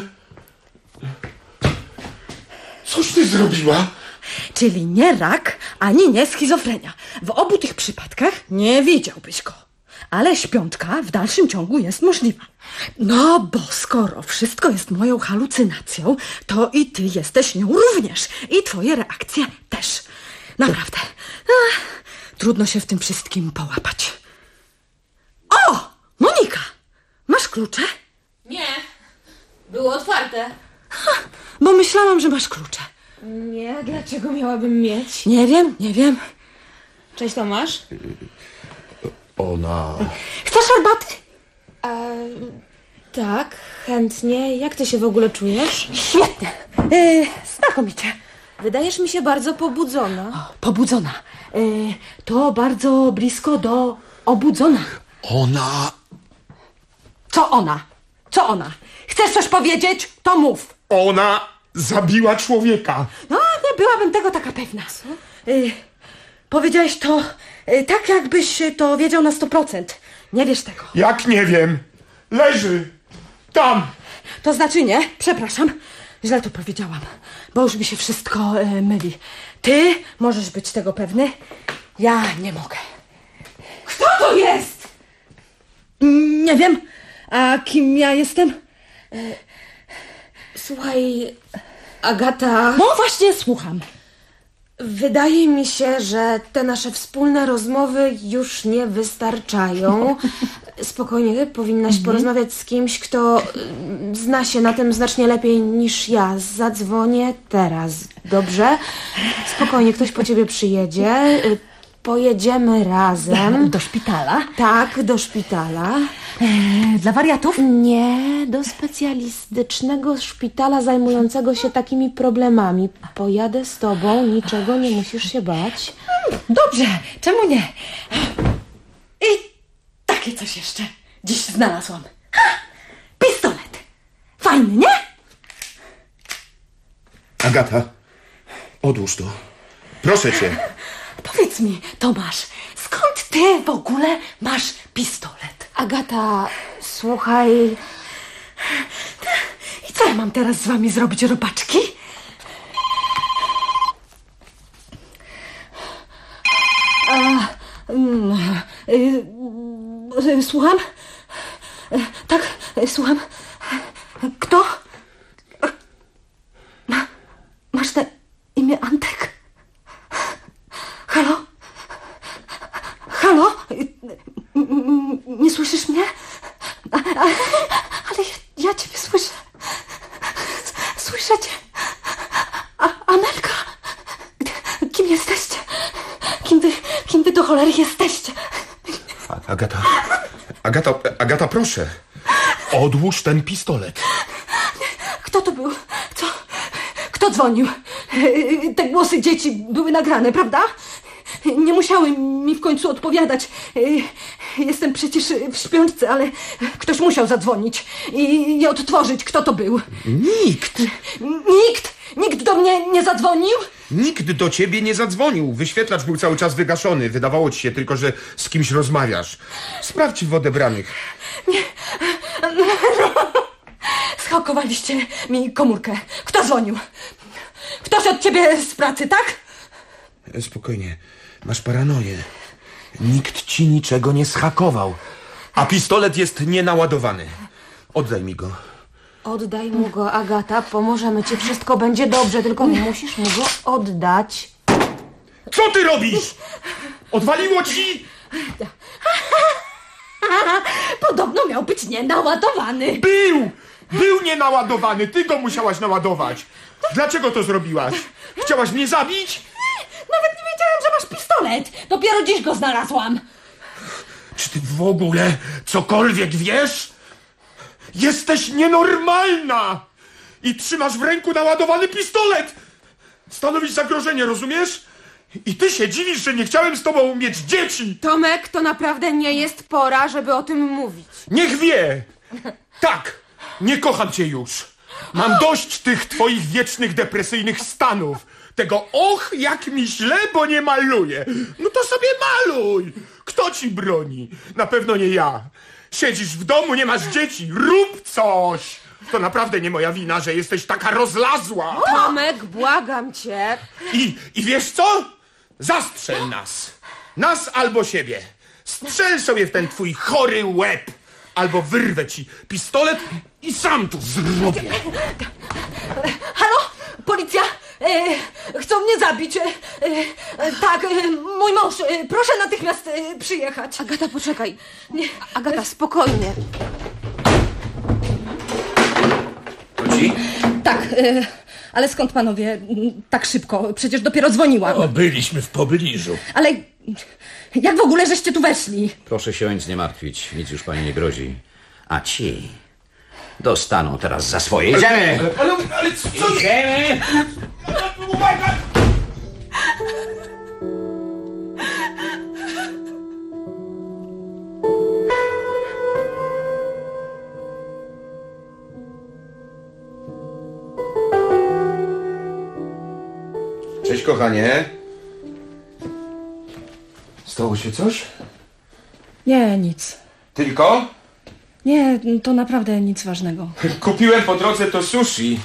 Coś ty zrobiła? Czyli nie rak, ani nie schizofrenia. W obu tych przypadkach nie widziałbyś go. Ale śpiączka w dalszym ciągu jest możliwa. No bo skoro wszystko jest moją halucynacją, to i ty jesteś nią również. I twoje reakcje też. Naprawdę. Trudno się w tym wszystkim połapać. O! Monika! Masz klucze? Nie. Było otwarte. Bo myślałam, że masz klucze. Nie, dlaczego miałabym mieć? Nie wiem. Cześć, Tomasz. Ona... Chcesz herbaty? Tak, chętnie. Jak ty się w ogóle czujesz? Świetnie. Znakomicie. Wydajesz mi się bardzo pobudzona. Pobudzona. To bardzo blisko do obudzona. Ona... Co ona? Co ona? Chcesz coś powiedzieć? To mów. Ona zabiła człowieka. No, nie byłabym tego taka pewna. Co? Powiedziałeś to tak, jakbyś to wiedział na 100%. Nie wiesz tego. Jak nie wiem? Leży. Tam. To znaczy nie, przepraszam. Źle to powiedziałam, bo już mi się wszystko myli. Ty możesz być tego pewny. Ja nie mogę. Kto to jest? Nie wiem. A kim ja jestem? Słuchaj, Agata... No właśnie, słucham. Wydaje mi się, że te nasze wspólne rozmowy już nie wystarczają. Spokojnie, powinnaś porozmawiać z kimś, kto zna się na tym znacznie lepiej niż ja. Zadzwonię teraz, dobrze? Spokojnie, ktoś po ciebie przyjedzie. Pojedziemy razem. Do szpitala? Tak, do szpitala. Dla wariatów? Nie, do specjalistycznego szpitala zajmującego się takimi problemami. Pojadę z tobą, niczego nie musisz się bać. Dobrze, czemu nie? I takie coś jeszcze dziś znalazłam. Pistolet. Fajny, nie? Agata, odłóż to. Proszę cię. Powiedz mi, Tomasz, skąd ty w ogóle masz pistolet? Agata, słuchaj... I co ja mam teraz z wami zrobić, robaczki? Słucham? Tak, słucham. Kto? Masz na imię Antek? Halo? Halo? Nie słyszysz mnie? Ale ja ciebie słyszę. Słyszę cię. Amelka? Kim jesteście? Kim wy do cholery jesteście? Agata, proszę. Odłóż ten pistolet. Kto to był? Co? Kto dzwonił? Te głosy dzieci były nagrane, prawda? Nie musiały mi w końcu odpowiadać. Jestem przecież w śpiączce, ale ktoś musiał zadzwonić i odtworzyć, kto to był. Nikt. Nikt do mnie nie zadzwonił? Nikt do ciebie nie zadzwonił. Wyświetlacz był cały czas wygaszony. Wydawało ci się tylko, że z kimś rozmawiasz. Sprawdź w odebranych. Nie. Schakowaliście mi komórkę. Kto dzwonił? Ktoś od ciebie z pracy, tak? Spokojnie. Masz paranoję. Nikt ci niczego nie schakował. A pistolet jest nienaładowany. Oddaj mi go. Oddaj mu go, Agata. Pomożemy ci. Wszystko będzie dobrze, tylko musisz mu go oddać. Co ty robisz? Odwaliło ci? Podobno miał być nienaładowany. Był nienaładowany. Ty go musiałaś naładować. Dlaczego to zrobiłaś? Chciałaś mnie zabić? Nawet nie wiedziałem, że masz pistolet. Dopiero dziś go znalazłam. Czy ty w ogóle cokolwiek wiesz? Jesteś nienormalna! I trzymasz w ręku naładowany pistolet! Stanowisz zagrożenie, rozumiesz? I ty się dziwisz, że nie chciałem z tobą mieć dzieci! Tomek, to naprawdę nie jest pora, żeby o tym mówić. Niech wie! Tak, nie kocham cię już. Mam dość tych twoich wiecznych depresyjnych stanów. Tego jak mi źle, bo nie maluję. No to sobie maluj! Kto ci broni? Na pewno nie ja. Siedzisz w domu, nie masz dzieci. Rób coś! To naprawdę nie moja wina, że jesteś taka rozlazła. Tomek, błagam cię. I wiesz co? Zastrzel nas. Nas albo siebie. Strzel sobie w ten twój chory łeb. Albo wyrwę ci pistolet i sam to zrobię. Halo? Policja? Chcą mnie zabić. Tak, mój mąż. Proszę natychmiast przyjechać. Agata, poczekaj. Nie. Agata, spokojnie. To ci? Tak, ale skąd panowie tak szybko? Przecież dopiero dzwoniłam. O, byliśmy w pobliżu. Ale jak w ogóle żeście tu weszli? Proszę się o nic nie martwić, nic już pani nie grozi. A ci dostaną teraz za swoje. Idziemy! Ale co? Idziemy! Uwaga! Cześć, kochanie. Stało się coś? Nie, nic. Tylko? Nie, to naprawdę nic ważnego. Kupiłem po drodze to sushi.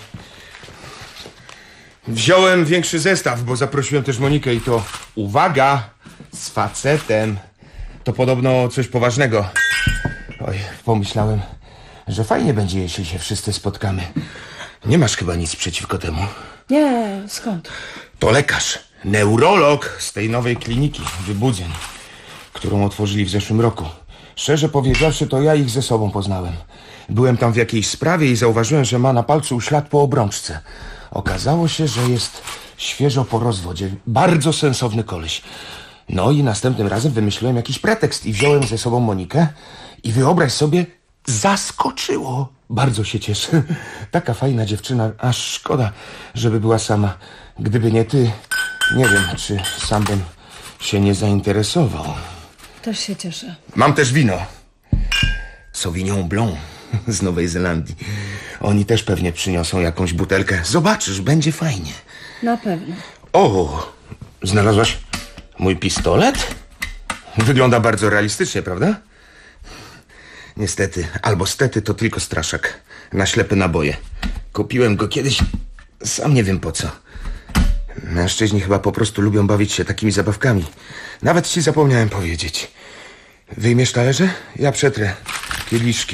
Wziąłem większy zestaw, bo zaprosiłem też Monikę i to, uwaga, z facetem. To podobno coś poważnego. Oj, pomyślałem, że fajnie będzie, jeśli się wszyscy spotkamy. Nie masz chyba nic przeciwko temu? Nie, skąd? To lekarz, neurolog z tej nowej kliniki wybudzeń, którą otworzyli w zeszłym roku. Szczerze powiedziawszy, to ja ich ze sobą poznałem. Byłem tam w jakiejś sprawie i zauważyłem, że ma na palcu ślad po obrączce. Okazało się, że jest świeżo po rozwodzie. Bardzo sensowny koleś. No i następnym razem wymyśliłem jakiś pretekst i wziąłem ze sobą Monikę i wyobraź sobie, zaskoczyło. Bardzo się cieszę. Taka fajna dziewczyna, aż szkoda, żeby była sama. Gdyby nie ty, nie wiem, czy sam bym się nie zainteresował. Też się cieszę. Mam też wino. Sauvignon Blanc z Nowej Zelandii. Oni też pewnie przyniosą jakąś butelkę. Zobaczysz, będzie fajnie. Na pewno. O, znalazłaś mój pistolet? Wygląda bardzo realistycznie, prawda? Niestety, albo stety, to tylko straszak. Na ślepe naboje. Kupiłem go kiedyś, sam nie wiem po co. Mężczyźni chyba po prostu lubią bawić się takimi zabawkami. Nawet ci zapomniałem powiedzieć. Wyjmiesz talerze? Ja przetrę kieliszki.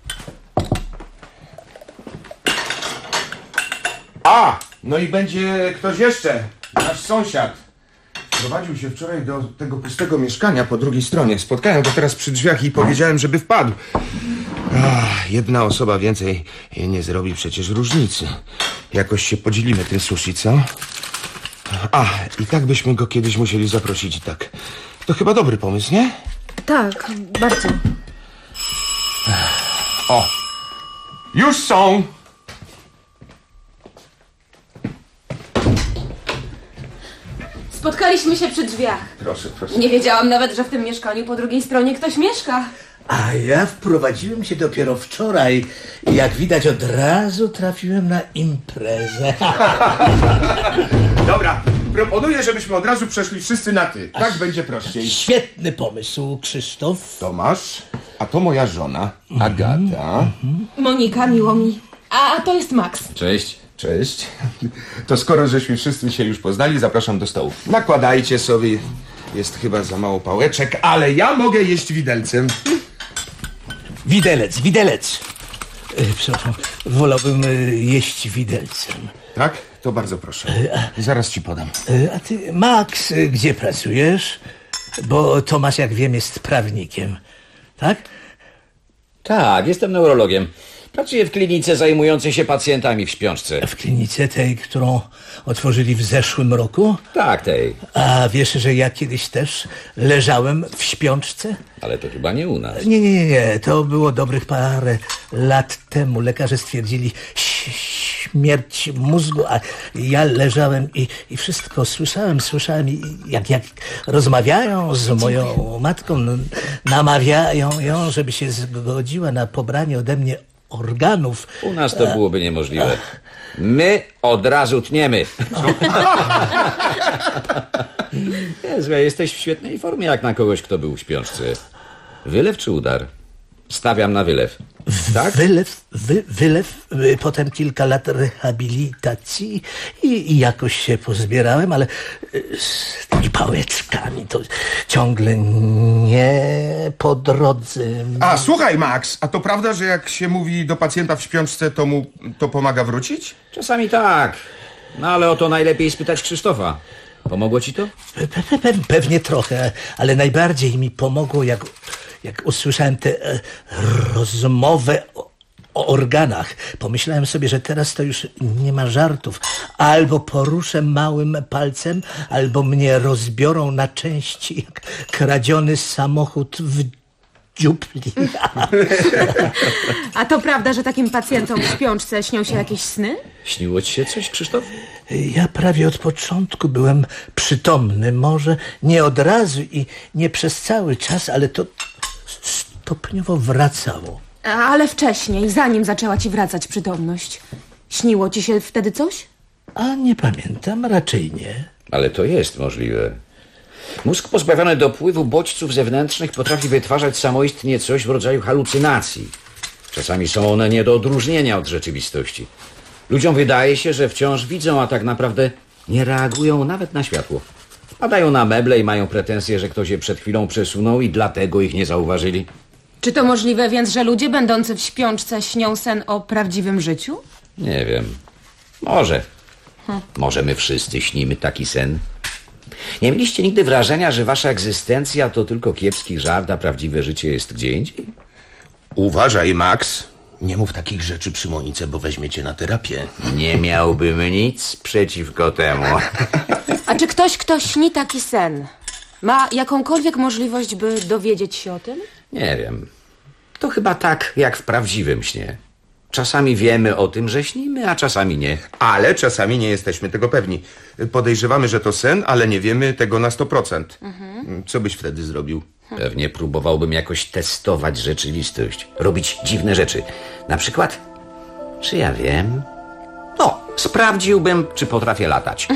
A! No i będzie ktoś jeszcze. Nasz sąsiad. Prowadził się wczoraj do tego pustego mieszkania po drugiej stronie. Spotkałem go teraz przy drzwiach i powiedziałem, żeby wpadł. Jedna osoba więcej nie zrobi przecież różnicy. Jakoś się podzielimy tym sushi, co? I tak byśmy go kiedyś musieli zaprosić i tak. To chyba dobry pomysł, nie? Tak, bardzo. O! Już są! Spotkaliśmy się przy drzwiach. Proszę, proszę. Nie wiedziałam nawet, że w tym mieszkaniu po drugiej stronie ktoś mieszka. A ja wprowadziłem się dopiero wczoraj i jak widać od razu trafiłem na imprezę. Dobra, proponuję, żebyśmy od razu przeszli wszyscy na ty. Tak będzie prościej. Świetny pomysł, Krzysztof. Tomasz, a to moja żona, Agata. Monika, miło mi. A to jest Max. Cześć. Cześć. To skoro żeśmy wszyscy się już poznali, zapraszam do stołu. Nakładajcie sobie. Jest chyba za mało pałeczek, ale ja mogę jeść widelcem. Widelec. Przepraszam, wolałbym jeść widelcem. Tak? To bardzo proszę. Zaraz ci podam. A ty, Max, gdzie pracujesz? Bo Tomasz, jak wiem, jest prawnikiem. Tak? Tak, jestem neurologiem. Pracuję w klinice zajmującej się pacjentami w śpiączce. W klinice tej, którą otworzyli w zeszłym roku? Tak, tej. A wiesz, że ja kiedyś też leżałem w śpiączce? Ale to chyba nie u nas. Nie. To było dobrych parę lat temu. Lekarze stwierdzili śmierć mózgu, a ja leżałem i wszystko słyszałem, jak rozmawiają z moją matką, namawiają ją, żeby się zgodziła na pobranie ode mnie organów. U nas to byłoby niemożliwe. My od razu tniemy. Jesteś w świetnej formie jak na kogoś, kto był w śpiączce. Wylew czy udar? Stawiam na wylew. Tak? Wylew, potem kilka lat rehabilitacji i jakoś się pozbierałem, ale z tymi pałeczkami to ciągle nie po drodze. A słuchaj, Max, a to prawda, że jak się mówi do pacjenta w śpiączce, to mu to pomaga wrócić? Czasami tak. No ale o to najlepiej spytać Krzysztofa. Pomogło ci to? Pewnie trochę, ale najbardziej mi pomogło, jak usłyszałem tę rozmowę o organach. Pomyślałem sobie, że teraz to już nie ma żartów. Albo poruszę małym palcem, albo mnie rozbiorą na części jak kradziony samochód w dziupli. A to prawda, że takim pacjentom w śpiączce śnią się jakieś sny? Śniło ci się coś, Krzysztof? Ja prawie od początku byłem przytomny. Może nie od razu i nie przez cały czas, ale to stopniowo wracało. Ale wcześniej, zanim zaczęła ci wracać przytomność. Śniło ci się wtedy coś? A nie pamiętam, raczej nie. Ale to jest możliwe. Mózg pozbawiony dopływu bodźców zewnętrznych potrafi wytwarzać samoistnie coś w rodzaju halucynacji. Czasami są one nie do odróżnienia od rzeczywistości. Ludziom wydaje się, że wciąż widzą, a tak naprawdę nie reagują nawet na światło. Wpadają na meble i mają pretensje, że ktoś je przed chwilą przesunął i dlatego ich nie zauważyli. Czy to możliwe więc, że ludzie będący w śpiączce śnią sen o prawdziwym życiu? Nie wiem. Może. Może my wszyscy śnimy taki sen. Nie mieliście nigdy wrażenia, że wasza egzystencja to tylko kiepski żart, a prawdziwe życie jest gdzie indziej? Uważaj, Max. Nie mów takich rzeczy przy Monice, bo weźmiecie na terapię. Nie miałbym nic przeciwko temu. A czy ktoś, kto śni taki sen, ma jakąkolwiek możliwość, by dowiedzieć się o tym? Nie wiem. To chyba tak, jak w prawdziwym śnie. Czasami wiemy o tym, że śnimy, a czasami nie. Ale czasami nie jesteśmy tego pewni. Podejrzewamy, że to sen, ale nie wiemy tego na 100%. Co byś wtedy zrobił? Pewnie próbowałbym jakoś testować rzeczywistość. Robić dziwne rzeczy. Na przykład, czy ja wiem? No, sprawdziłbym, czy potrafię latać.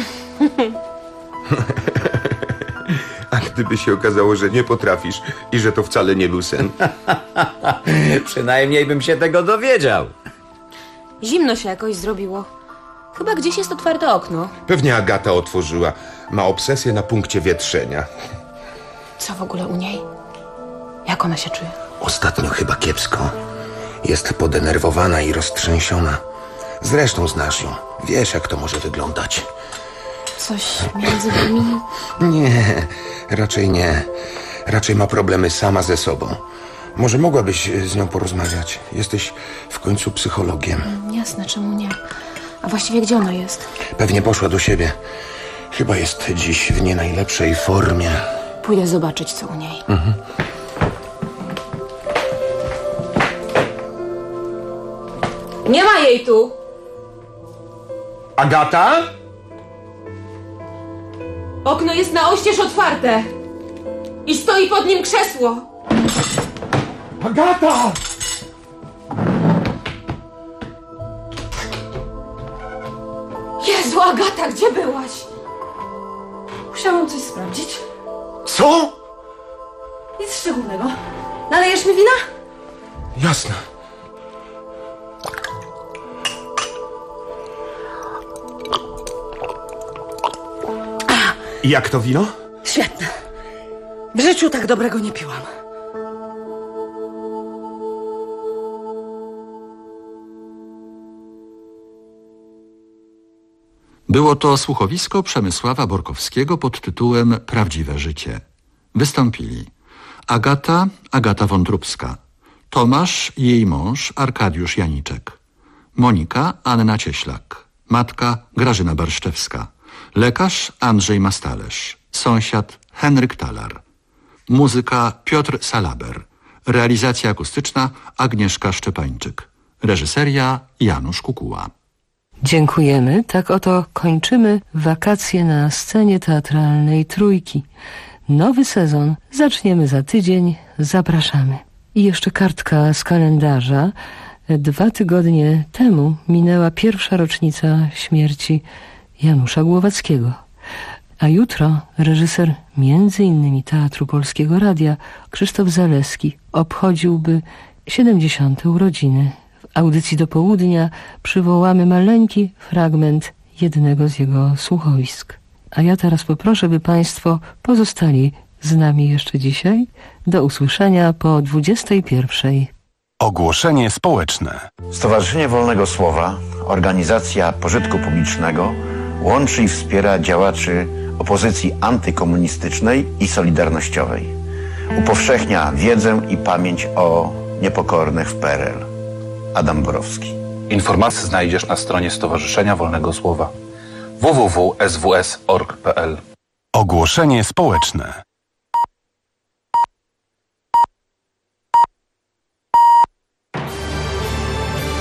A gdyby się okazało, że nie potrafisz i że to wcale nie był sen? Przynajmniej bym się tego dowiedział. Zimno się jakoś zrobiło. Chyba gdzieś jest otwarte okno. Pewnie Agata otworzyła. Ma obsesję na punkcie wietrzenia. Co w ogóle u niej? Jak ona się czuje? Ostatnio chyba kiepsko. Jest podenerwowana i roztrzęsiona. Zresztą znasz ją. Wiesz, jak to może wyglądać. Coś między nimi? Nie, raczej nie. Raczej ma problemy sama ze sobą. Może mogłabyś z nią porozmawiać? Jesteś w końcu psychologiem. Jasne, czemu nie? A właściwie gdzie ona jest? Pewnie poszła do siebie. Chyba jest dziś w nie najlepszej formie. Pójdę zobaczyć, co u niej. Nie ma jej tu! Agata? Okno jest na oścież otwarte. I stoi pod nim krzesło. Agata! Jezu, Agata, gdzie byłaś? Musiałam coś sprawdzić. Co? Nic szczególnego. Nalejesz mi wina? Jasne. I jak to wino? Świetne. W życiu tak dobrego nie piłam. Było to słuchowisko Przemysława Borkowskiego pod tytułem Prawdziwe życie. Wystąpili Agata Wątróbska, Tomasz, jej mąż Arkadiusz Janiczek, Monika Anna Cieślak, matka Grażyna Barszczewska, lekarz Andrzej Mastalerz, sąsiad Henryk Talar, muzyka Piotr Salaber, realizacja akustyczna Agnieszka Szczepańczyk, reżyseria Janusz Kukuła. Dziękujemy. Tak oto kończymy wakacje na scenie teatralnej Trójki. Nowy sezon zaczniemy za tydzień. Zapraszamy. I jeszcze kartka z kalendarza. 2 tygodnie temu minęła pierwsza rocznica śmierci Janusza Głowackiego. A jutro reżyser m.in. Teatru Polskiego Radia Krzysztof Zaleski obchodziłby 70. urodziny. W audycji do południa przywołamy maleńki fragment jednego z jego słuchowisk. A ja teraz poproszę, by Państwo pozostali z nami jeszcze dzisiaj. Do usłyszenia po 21. Ogłoszenie społeczne. Stowarzyszenie Wolnego Słowa, organizacja pożytku publicznego, łączy i wspiera działaczy opozycji antykomunistycznej i solidarnościowej. Upowszechnia wiedzę i pamięć o niepokornych w PRL. Adam Borowski. Informacje znajdziesz na stronie Stowarzyszenia Wolnego Słowa www.sws.org.pl. Ogłoszenie społeczne.